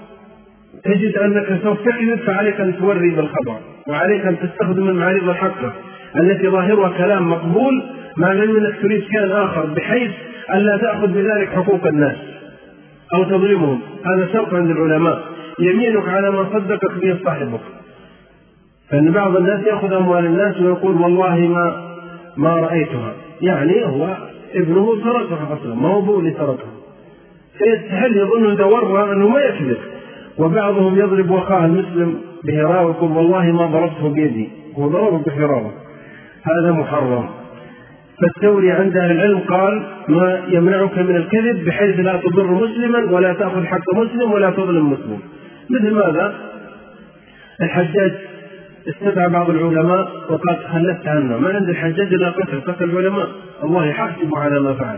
تجد أنك سوف تكذب فعليك أن توري بالخبر، وعليك أن تستخدم المعارض الحقة التي ظاهرها كلام مقبول مع العلم أنك تريد شيئا آخر، بحيث ألا تأخذ بذلك حقوق الناس أو تظلمهم. هذا شرط عند العلماء، يمينك على ما صدقك به صاحبك. فإن بعض الناس يأخذ أموال الناس ويقول والله ما رأيتها، يعني هو ابنه سرقها أصلا، ما هو أبوه اللي سرقها، فيستحل يظن إذا ورى أنه ما يكذب. وبعضهم يضرب أخاه المسلم بهراه ويقول والله ما ضربته بيدي، هو ضربه بهراه، هذا محرم. فالثوري عند أهل العلم قال ما يمنعك من الكذب بحيث لا تضر مسلما ولا تأخذ حق مسلم ولا تظلم مسلم. مثل ماذا؟ الحجاج استدعى بعض العلماء وقال تخلفت عنه، ما عند الحجاج إلا قتل العلماء، الله يحاسب على ما فعل.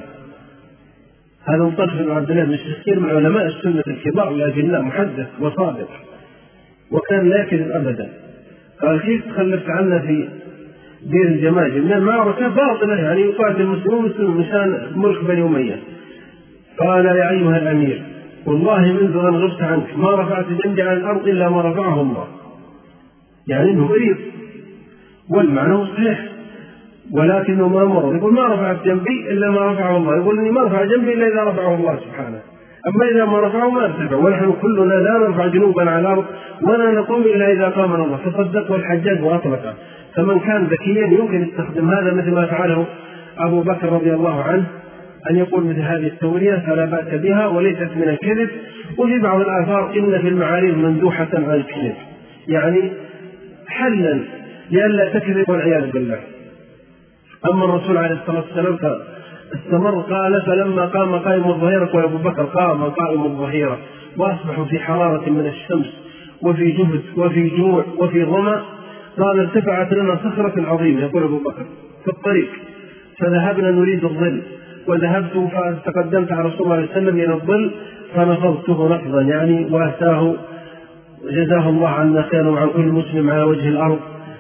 هذا مطلق بن عبد الله بن كثير من علماء السنة الكبار الأجلاء، محدث وصادق وكان لا يكذب أبدا. قال كيف تخلفت عنا في دير الجماجم؟ من المعركة باطلة، يعني يقاتل المسلمون مشان ملك بني أمية. قال يا أيها الأمير والله منذ أن غبت عنك ما رفعت جنبي عن الأرض إلا ما رفعه الله، يعني أنه مريض والمعنى صحيح، ولكنه ما مر، يقول ما رفعت جنبي إلا ما رفعه الله، يقول إني ما رفع جنبي إلا إذا رفعه الله سبحانه، أما إذا ما رفعه ما ارتفع، ونحن كلنا لا نرفع جنوبنا على الأرض ولا نقوم إلا إذا قامنا الله. فصدقه الحجاج وأطلقه. فمن كان ذكيا يمكن يستخدم هذا مثل ما فعله أبو بكر رضي الله عنه، أن يقول مثل هذه التورية فلا بأس بها وليست من الكذب. وفي بعض الآثار إن في المعاريض مندوحة عن الكذب، يعني حلا لئلا تكذب والعياذ بالله. أما الرسول عليه الصلاة والسلام استمر، قال فلما قام قائم الظهيرة، وأبو بكر قام قائم الظهيرة وأصبحوا في حرارة من الشمس وفي جهد وفي جوع وفي ظمأ، قال ارتفعت لنا صخرة عظيمة، يقول أبو بكر في الطريق، فذهبنا نريد الظل، وذهبت فتقدمت على رسول الله صلى الله عليه وسلم إلى الظل فنفضته نفضا، يعني وأتاه جزاه الله عنا خيرا وعن كل مسلم على وجه الأرض،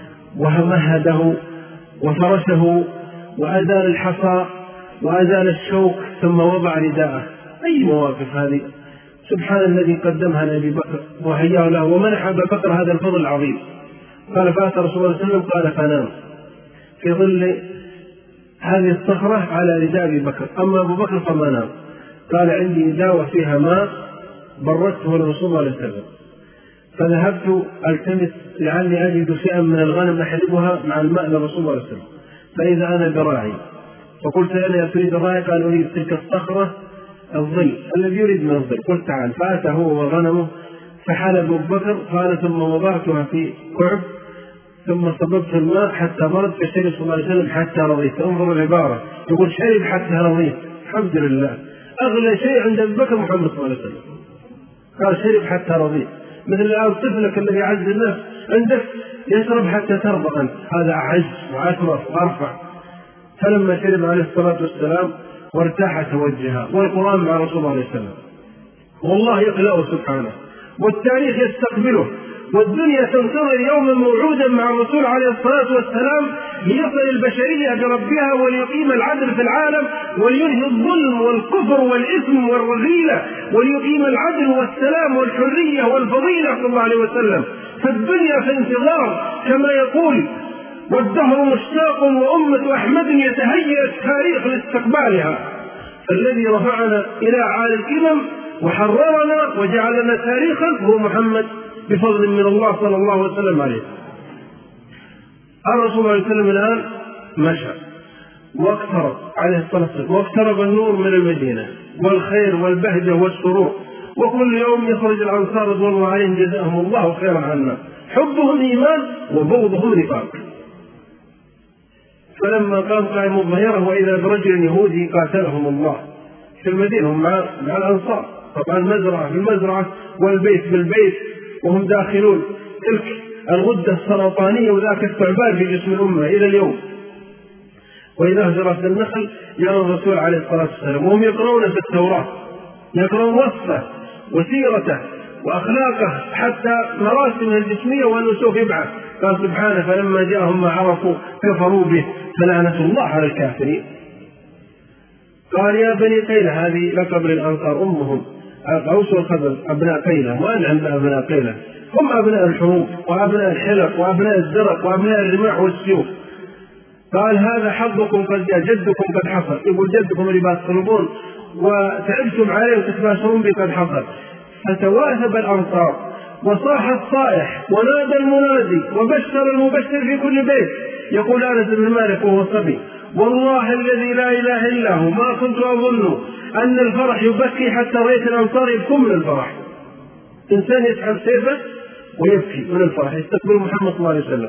ومهده وفرشه وأزال الحصى وأزال الشوك ثم وضع رداءه. أي مواقف هذه! سبحان الذي قدمها لأبي بكر وهياه له ومنح أبا بكر هذا الفضل العظيم. قال فأتى رسول الله صلى الله عليه وسلم قال فنام في ظل هذه الصخرة على رداء أبي بكر، أما أبو بكر فما نام. قال عندي داوة فيها ماء بردته لرسول الله صلى الله عليه وسلم، فذهبت ألتمس لعلي أجد شيئا من الغنم أحلبها مع الماء لرسول الله صلى الله عليه وسلم، فإذا أنا براعي، فقلت أنا تريد الراعي؟ قال أريد تلك الصخرة الظل الذي يريد من الظل. قلت تعال، فأتى هو وغنمه فحال أبو بكر، قال ثم وضعتها في كعب ثم صببت الماء حتى برد، فشرب صلى الله عليه وسلم حتى رضيت. انظر العبارة، يقول شرب حتى رضيت. الحمد لله، أغلى شيء عند أبي بكر محمد صلى الله عليه وسلم، قال شرب حتى رضيت. مثل الآن طفلك الذي عز الناس عندك يشرب حتى ترضى أنت، هذا أعز وأشرف وأرفع. فلما شرب عليه الصلاة والسلام وارتاح توجها، والقرآن مع رسول الله عليه السلام، والله يقلأه سبحانه، والتاريخ يستقبله، والدنيا تنتظر يوما موعودا مع الرسول عليه الصلاة والسلام ليصل البشرية بربها وليقيم العدل في العالم ولينهي الظلم والكفر والإثم والرذيلة وليقيم العدل والسلام والحرية والفضيلة صلى الله عليه وسلم. فالدنيا في انتظار كما يقول، والدهر مشتاق وأمة أحمد يتهيأ التاريخ لاستقبالها. فالذي رفعنا إلى أعالي القمم وحررنا وجعلنا تاريخا هو محمد بفضل من الله صلى الله عليه وسلم عليه. الرسول صلى الله عليه وسلم الآن مشى واقترب عليه الصلاة والسلام، واقترب النور من المدينة والخير والبهجة والسرور، وكل يوم يخرج الأنصار رضوان الله عليهم جزاهم الله خيرا عنا، حبهم إيمان وبغضهم نفاق. فلما قام قائم الظهيرة وإذا برجل يهودي قاتلهم الله في المدينة، هم مع الأنصار، طبعا المزرعة في المزرعة والبيت بالبيت، وهم داخلون تلك الغدة السرطانية وذاك الثعبان في جسم الأمة إلى اليوم. وإذا هجرت النخل يرى الرسول عليه الصلاة والسلام وهم يقرؤون في التوراة، يقرؤون وصفه وسيرته وأخلاقه حتى مراسمه الجسمية وأنه سوف يبعث. قال سبحانه فلما جاءهم ما عرفوا كفروا به فلعنة الله على الكافرين. قال يا بني قيلة، هذه لقب للأنصار، أمهم أوس والخزرج أبناء قيلة، وأنعم بأبناء قيلة، هم أبناء الحروب وأبناء الحلق وأبناء الزرق وأبناء الرماح والسيوف. قال هذا حظكم قد جاء، جدكم قد حصل. يقول جدكم اللي بتطلبون وتعبتم عليه وتتباشرون به قد حصل. فتواثب الأنصار وصاح الصائح ونادى المنادي وبشر المبشر في كل بيت. يقول أنس بن مالك وهو صبي والله الذي لا إله إلا هو ما كنت أظن أن الفرح يبكي حتى رأيت الأنصار يبكون من الفرح. إنسان يسحب سيفه ويبكي من الفرح يستقبل محمد صلى الله عليه وسلم.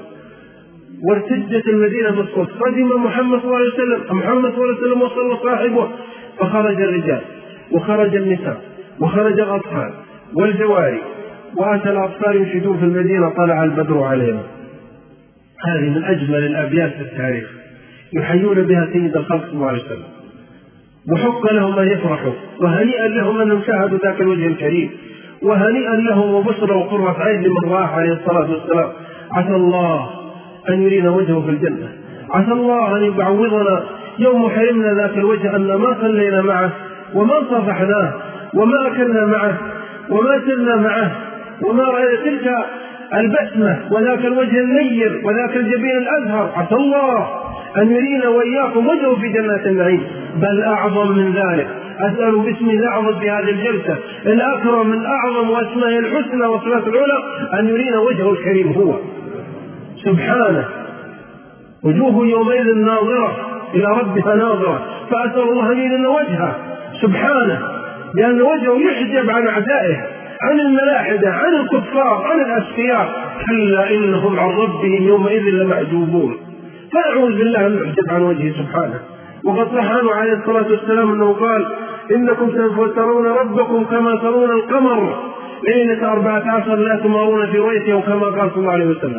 وارتجت المدينة بالصوت قدم محمد صلى الله عليه وسلم، محمد صلى الله عليه وسلم وصل صاحبه. فخرج الرجال وخرج النساء وخرج الأطفال والجواري وأتى الأطفال ينشدون في المدينة طلع البدر علينا. هذه من أجمل الأبيات في التاريخ يحيون بها سيد الخلق صلى الله عليه وسلم. وحق لهم أن يفرحوا وهنيئا لهم أنهم شاهدوا ذاك الوجه الكريم، وهنيئا لهم وبشرى وقرة عين لمن راح عليه الصلاة والسلام. عسى الله أن يرينا وجهه في الجنة، عسى الله أن يعوضنا يوم حرمنا ذاك الوجه أن ما صلينا معه وما صافحناه وما أكلنا معه وما سرنا معه وما رأينا تلك البسمة وذاك الوجه النير وذاك الجبين الأزهر. عسى الله أن يرينا وإياكم وجهه في جنات النعيم. بل أعظم من ذلك، أسأل باسمه الأعظم في هذه الجلسة الأكرم من أعظم وأسمائه الحسنى والصفات العلى أن يرينا وجهه الكريم هو سبحانه. وجوه يومئذ ناظرة إلى ربها ناظرة، فأسأل الله أن يرينا وجهه سبحانه، لأن وجهه يحجب عن أعدائه، عن الملاحدة، عن الكفار، عن الأشقياء. كلا إنهم عن ربهم يومئذ لمحجوبون. فأعوذ بالله أن نحجب عن وجهه سبحانه. وقد صح عنه عليه الصلاة والسلام أنه قال إنكم سوف ترون ربكم كما ترون القمر ليلة 14 لا تمارون في رؤيته، كما قال صلى الله عليه وسلم.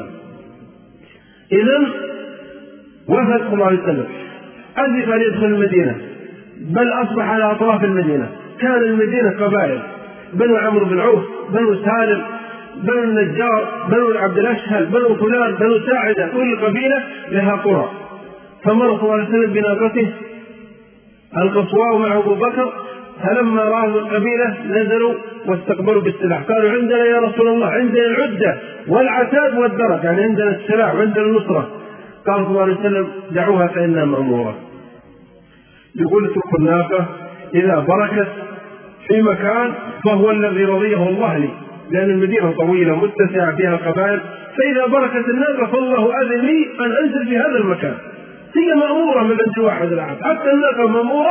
إذن وفد صلى الله عليه وسلم أذن أن يدخل المدينة، بل أصبح على أطراف المدينة. كان المدينة قبائل، بنو عمرو بن عوف، بنو سالم، بنو النجار، بنو عبد الأشهل، بنو فلان، بنو ساعدة، كل قبيلة لها قرى. فمر صلى الله عليه وسلم بناقته القصواء مع أبو بكر، فلما رأوا القبيلة نزلوا واستقبلوا بالسلاح. قالوا عندنا يا رسول الله عندنا العدة والعتاد والدرك، يعني عندنا السلاح وعندنا النصرة. قال صلى الله عليه وسلم دعوها فإنها مأمورة. يقول اتركوا الناقة إذا بركت في مكان فهو الذي رضيه الله لي، لأن المدينة طويلة متسعة فيها قبائل، فإذا بركت الناقة فالله أذن لي أن أنزل في هذا المكان. هي مأمورة من عند واحد العام، حتى الناقة مأمورة.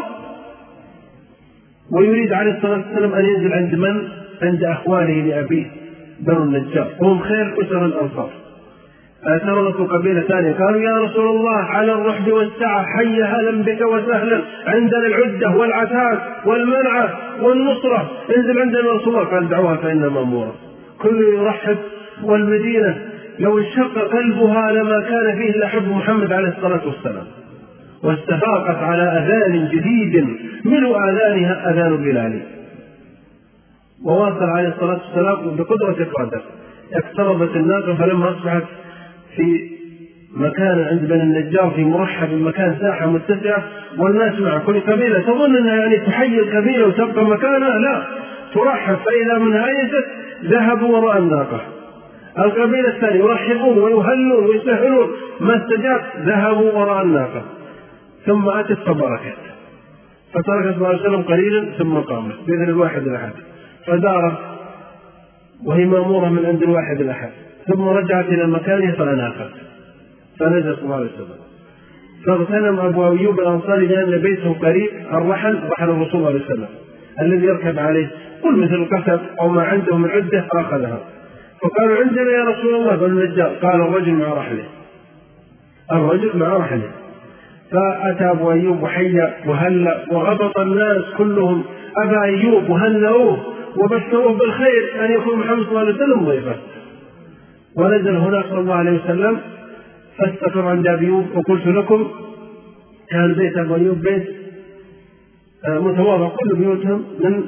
ويريد عليه الصلاة والسلام أن ينزل عند من؟ عند أخوانه لأبيه بنو النجار، وهم خير أسر الأنصار. أتركوا قبيلة ثانية قالوا يا رسول الله على الرحب والسعة حي هلا بك وسهلا، عندنا العدة والعتاد والمنعة والنصرة، انزل عندنا يا رسول الله. قال دعوها فإنها مأمورة. كل يرحب، والمدينة لو انشق قلبها لما كان فيه إلا حب محمد عليه الصلاة والسلام. واستفاقت على أذان جديد ملء آذانها أذان بلال. وواصل عليه الصلاة والسلام بقدرة القادر. اقتربت الناقة فلما أصبحت في مكان عند بني النجار في مرحب، المكان ساحة متسعة والناس مع كل قبيلة تظن أنها يعني تحيي القبيلة وتبقى مكانها، لا، ترحب. فإذا من هايست ذهبوا وراء الناقة. القبيلة الثانية يرحبون ويهلون ويسهلون، ما استجاب ذهبوا وراء الناقة. ثم أتت فبركت، فتركت صلى الله عليه وسلم قليلا ثم قامت بإذن الواحد الأحد، فدارت وهي مأمورة من عند الواحد الأحد، ثم رجعت إلى مكانها فأناقت، فنزل صلى الله عليه وسلم. فاغتنم أبو أيوب الأنصاري لأن بيته قريب الرحل، رحل الرسول صلى الله عليه وسلم الذي يركب عليه، قل مثل القسم أو ما عنده من عدة فأخذها. فقالوا عندنا يا رسول الله بن النجار. قال الرجل مع رحله، الرجل مع رحله. فأتى أبو أيوب وحيا وهلا، وغبط الناس كلهم أبا أيوب وهنأوه وبشروه بالخير أن يكون محمد صلى الله عليه وسلم ضيفه. ونزل هناك صلى الله عليه وسلم فاستقر عند أبي أيوب. وقلت لكم كان بيت أبو أيوب بيت متواضع، كل بيوتهم من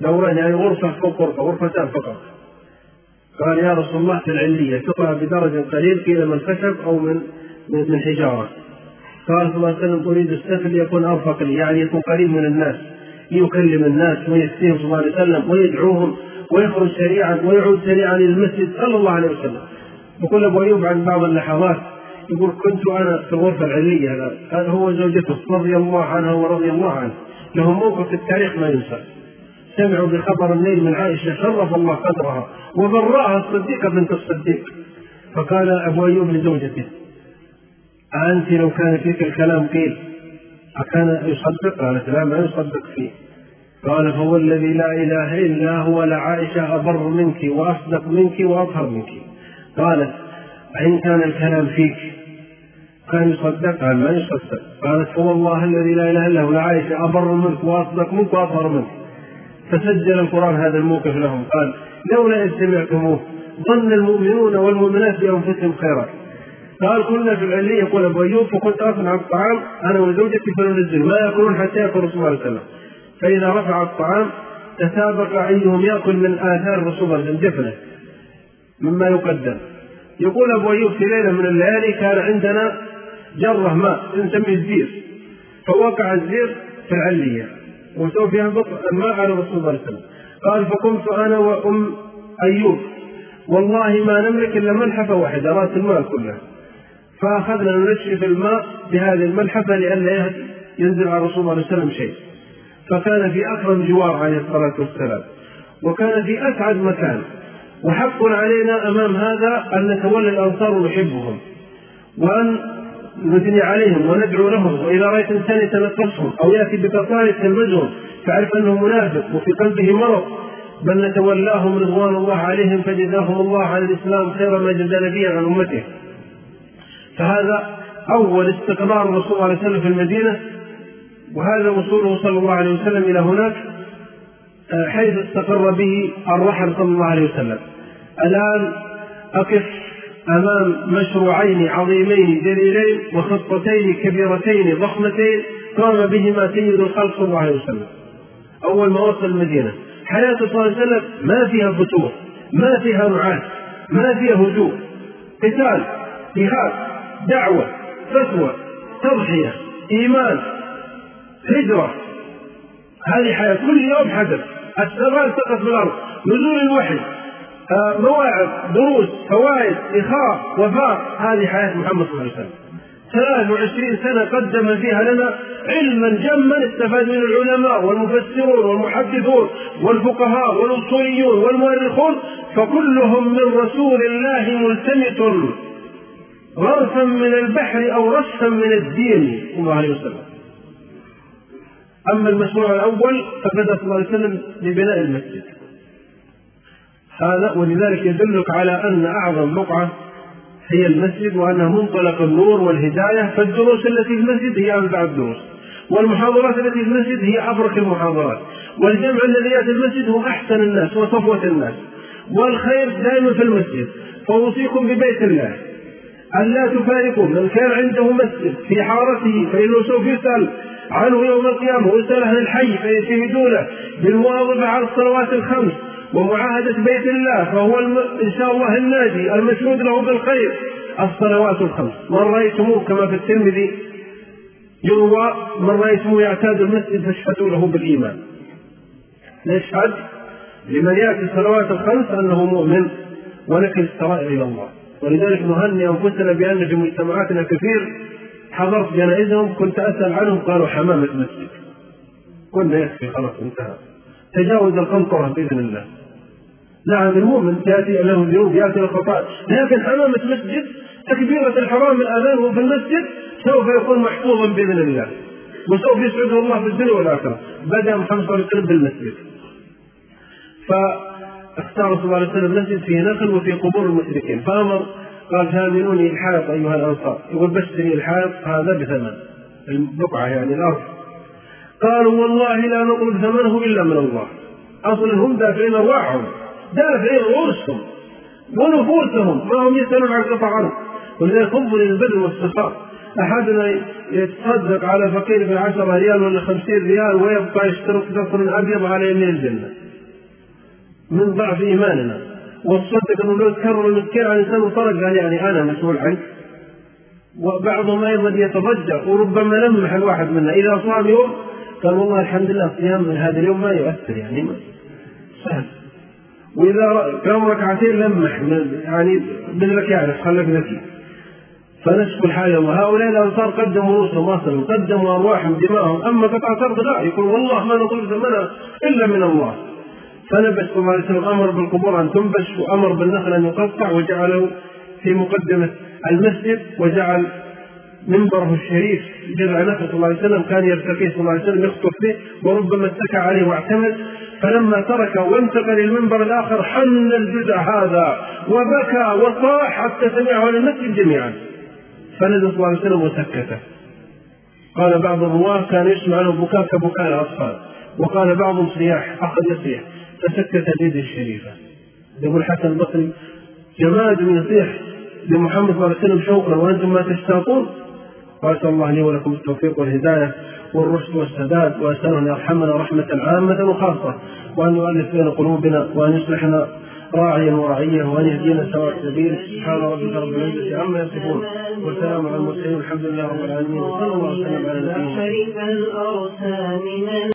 دورين يعني غرفة فوق غرفة، غرفتان فقط. قال يا رسول الله في العلية تطلع بدرجة قليل قيل من خشب أو من حجارة. قال صلى الله عليه وسلم أريد السفل يكون أرفق لي، يعني يكون قريب من الناس، يكلم الناس ويفتيهم صلى الله عليه وسلم ويدعوهم ويخرج سريعا ويعود سريعا إلى المسجد صلى الله عليه وسلم. يقول أبو أيوب عن بعض اللحظات يقول كنت أنا في الغرفة العلية، هذا هو زوجته رضي الله عنها ورضي الله عنه، لهم موقف في التاريخ ما ينسى. سمعوا بخبر الليل من عائشة شرف الله قدرها وبرأها الصديقة بنت الصديق، فقال أبو أيوب لزوجته أنت لو كان فيك الكلام قيل أكان يصدق؟ قالت لا ما يصدق فيه. قال فهو الذي لا إله إلا هو لعائشة أبر منك وأصدق منك وأطهر منك. قالت إن كان الكلام فيك كان يصدق؟ قال ما يصدق. قالت فوالله الذي لا إله إلا هو لعائشة أبر منك وأصدق منك وأطهر منك. فسجل القرآن هذا الموقف لهم، قال لولا إذ سمعتموه ظن المؤمنون والمؤمنات بأنفسهم خيرا. قال كنا في العلية يقول أبو أيوب فكنت أصنع الطعام أنا وزوجتي فننزل ما يأكلون حتى يأكل رسول الله صلى الله عليه وسلم، فإذا رفع الطعام تسابق أيهم يأكل من آثار رسول الله الجفنة مما يقدم. يقول أبو أيوب في ليلة من الليالي كان عندنا جرة ماء نسميه الزير، فوقع الزير في العلية وسوف يهبط الماء على رسول الله صلى الله عليه وسلم. قال فقمت أنا وأم أيوب والله ما نملك إلا ملحفة واحدة رأس الماء كلها، فأخذنا ننشف الماء بهذه الملحفة لئلا ينزل على رسول الله صلى الله عليه وسلم شيء. فكان في أكرم جوار عليه الصلاة والسلام، وكان في أسعد مكان، وحق علينا أمام هذا أن نتولى الأنصار ونحبهم وأن نثني عليهم وندعو لهم، وإذا رأيت إنسان يتنقصهم أو يأتي بتصارف تلمزهم فاعرف أنه منافق وفي قلبه مرض، بل نتولاهم رضوان الله عليهم فجزاهم الله على الإسلام خير ما جزى نبيا عن أمته. فهذا أول استقرار الرسول صلى الله عليه وسلم في المدينة، وهذا وصوله صلى الله عليه وسلم إلى هناك حيث استقر به الرحل صلى الله عليه وسلم. الآن أقف أمام مشروعين عظيمين جليلين وخطتين كبيرتين ضخمتين قام بهما سيد الخلق صلى الله عليه وسلم. أول ما وصل المدينة حياة صلى الله عليه وسلم ما فيها فتور، ما فيها نعاس، ما فيها هجوم، قتال، جهاد، دعوة، فتوى، تضحية، إيمان، هجرة. هذه حياة كل يوم حدث، السماء سقط في الأرض، نزول الوحي، مواعظ، دروس، فوائد، إخاء، وفاء. هذه حياة محمد صلى الله عليه وسلم. 23 سنة قدم فيها لنا علما جما استفاد من العلماء والمفسرون والمحدثون والفقهاء والأصوليون والمؤرخون، فكلهم من رسول الله ملتمس غرفا من البحر أو رشفا من الدين صلى الله عليه وسلم. أما المشروع الأول فبدأ صلى الله عليه وسلم ببناء المسجد هذا، ولذلك يدلك على أن أعظم بقعة هي المسجد، وأنها منطلق النور والهداية. فالدروس التي في المسجد هي أنفع الدروس، والمحاضرات التي في المسجد هي أبرك المحاضرات، والجمع الذي يأتي المسجد هم أحسن الناس وصفوة الناس، والخير دائما في المسجد. فأوصيكم ببيت الله أن لا تفارقوا من كان عنده مسجد في حارته، فإنه سوف يسأل عنه يوم القيامة، ويسأل أهل الحي فيشهدونه بالمواظبة على الصلوات الخمس ومعاهدة بيت الله، فهو إن شاء الله الناجي المشهود له بالخير. الصلوات الخمس من رأيتموه كما في الترمذي يروى من رأيتموه يعتاد المسجد فاشهدوا له بالإيمان. نشهد لمن يأتي الصلوات الخمس أنه مؤمن ونكل السرائر إلى الله. ولذلك نهنئ أنفسنا بأن في مجتمعاتنا كثير حضرت جنائزهم كنت أسأل عنهم قالوا حمام المسجد، قلنا يكفي خلاص انتهى، تجاوز القنطرة بإذن الله. نعم المؤمن يأتي له الذنوب يأتي الخطأ، لكن حمامة مسجد تكبيرة الحرام الآذان وهو في المسجد سوف يكون محفوظا بإذن الله، وسوف يسعده الله في الدنيا والآخرة. بدأ محمد صلى الله عليه وسلم بالمسجد، فاختار صلى الله عليه وسلم مسجد فيه نخل وفيه قبور المشركين، فأمر قال ثامنوني الحائط أيها الأنصار، يقول بشتري الحائط هذا بثمن البقعة يعني الأرض. قالوا والله لا نطلب ثمنه إلا من الله. أصلا هم دافعين أرواحهم، دافعين رؤوسهم ونفوسهم، ما هم يسألون عن قطع أرض. ولذلك انظر إلى البذل والسخاء. أحدنا يتصدق على فقير ب10 ريال ولا 50 ريال ويبقى يشترك دخل أبيض على يمين الجنة، من ضعف إيماننا. والصدق أنه لو تكرر المسكين على الإنسان وطرق قال يعني أنا مسؤول عنك. وبعضهم أيضا يتضجر وربما لمح الواحد منا إذا صام يوم قال والله الحمد لله صيام من هذا اليوم ما يؤثر يعني سهل. وإذا قام ركعتين لمح يعني بدلك يعرف خلك ذكي. فنشكو الحال الله. هؤلاء الأنصار قدموا رؤوسهم واصلوا قدموا أرواحهم دماءهم، أما قطع أرض لا، يقول والله ما نطلب ثمنها إلا من الله. فنبش صلى الله عليه وسلم أمر بالقبور أن تنبش وأمر بالنخل أن يقطع وجعله في مقدمة المسجد وجعل منبره الشريف جذع نخل صلى الله عليه وسلم كان يرتقيه صلى الله عليه وسلم يخطب به وربما اتكى عليه واعتمد. فلما ترك وانتقل المنبر الآخر حن الجذع هذا وبكى وصاح حتى سمعه المسجد جميعا. فنزل صلى الله عليه وسلم وسكته. قال بعض الرواه كان يسمع له بكاء كبكاء الأطفال، وقال بعضهم صياح أخذ يصيح فسكت اليد الشريفة. يقول الحسن البصري جماد يصيح لمحمد صلى الله عليه وسلم شوقا وأنتم ما تشتاقون. وأسأل الله لي ولكم التوفيق والهداية والرشد والسداد، وأسأل أن يرحمنا رحمة عامة وخاصة، وأن يؤلف بين قلوبنا، وأن يصلحنا راعيا ورعيا، وأن يهدينا سواء السبيل. سبحان ربك رب العزة عما يصفون وسلام على المرسلين والحمد لله رب العالمين. وصلى الله وسلم على نبينا.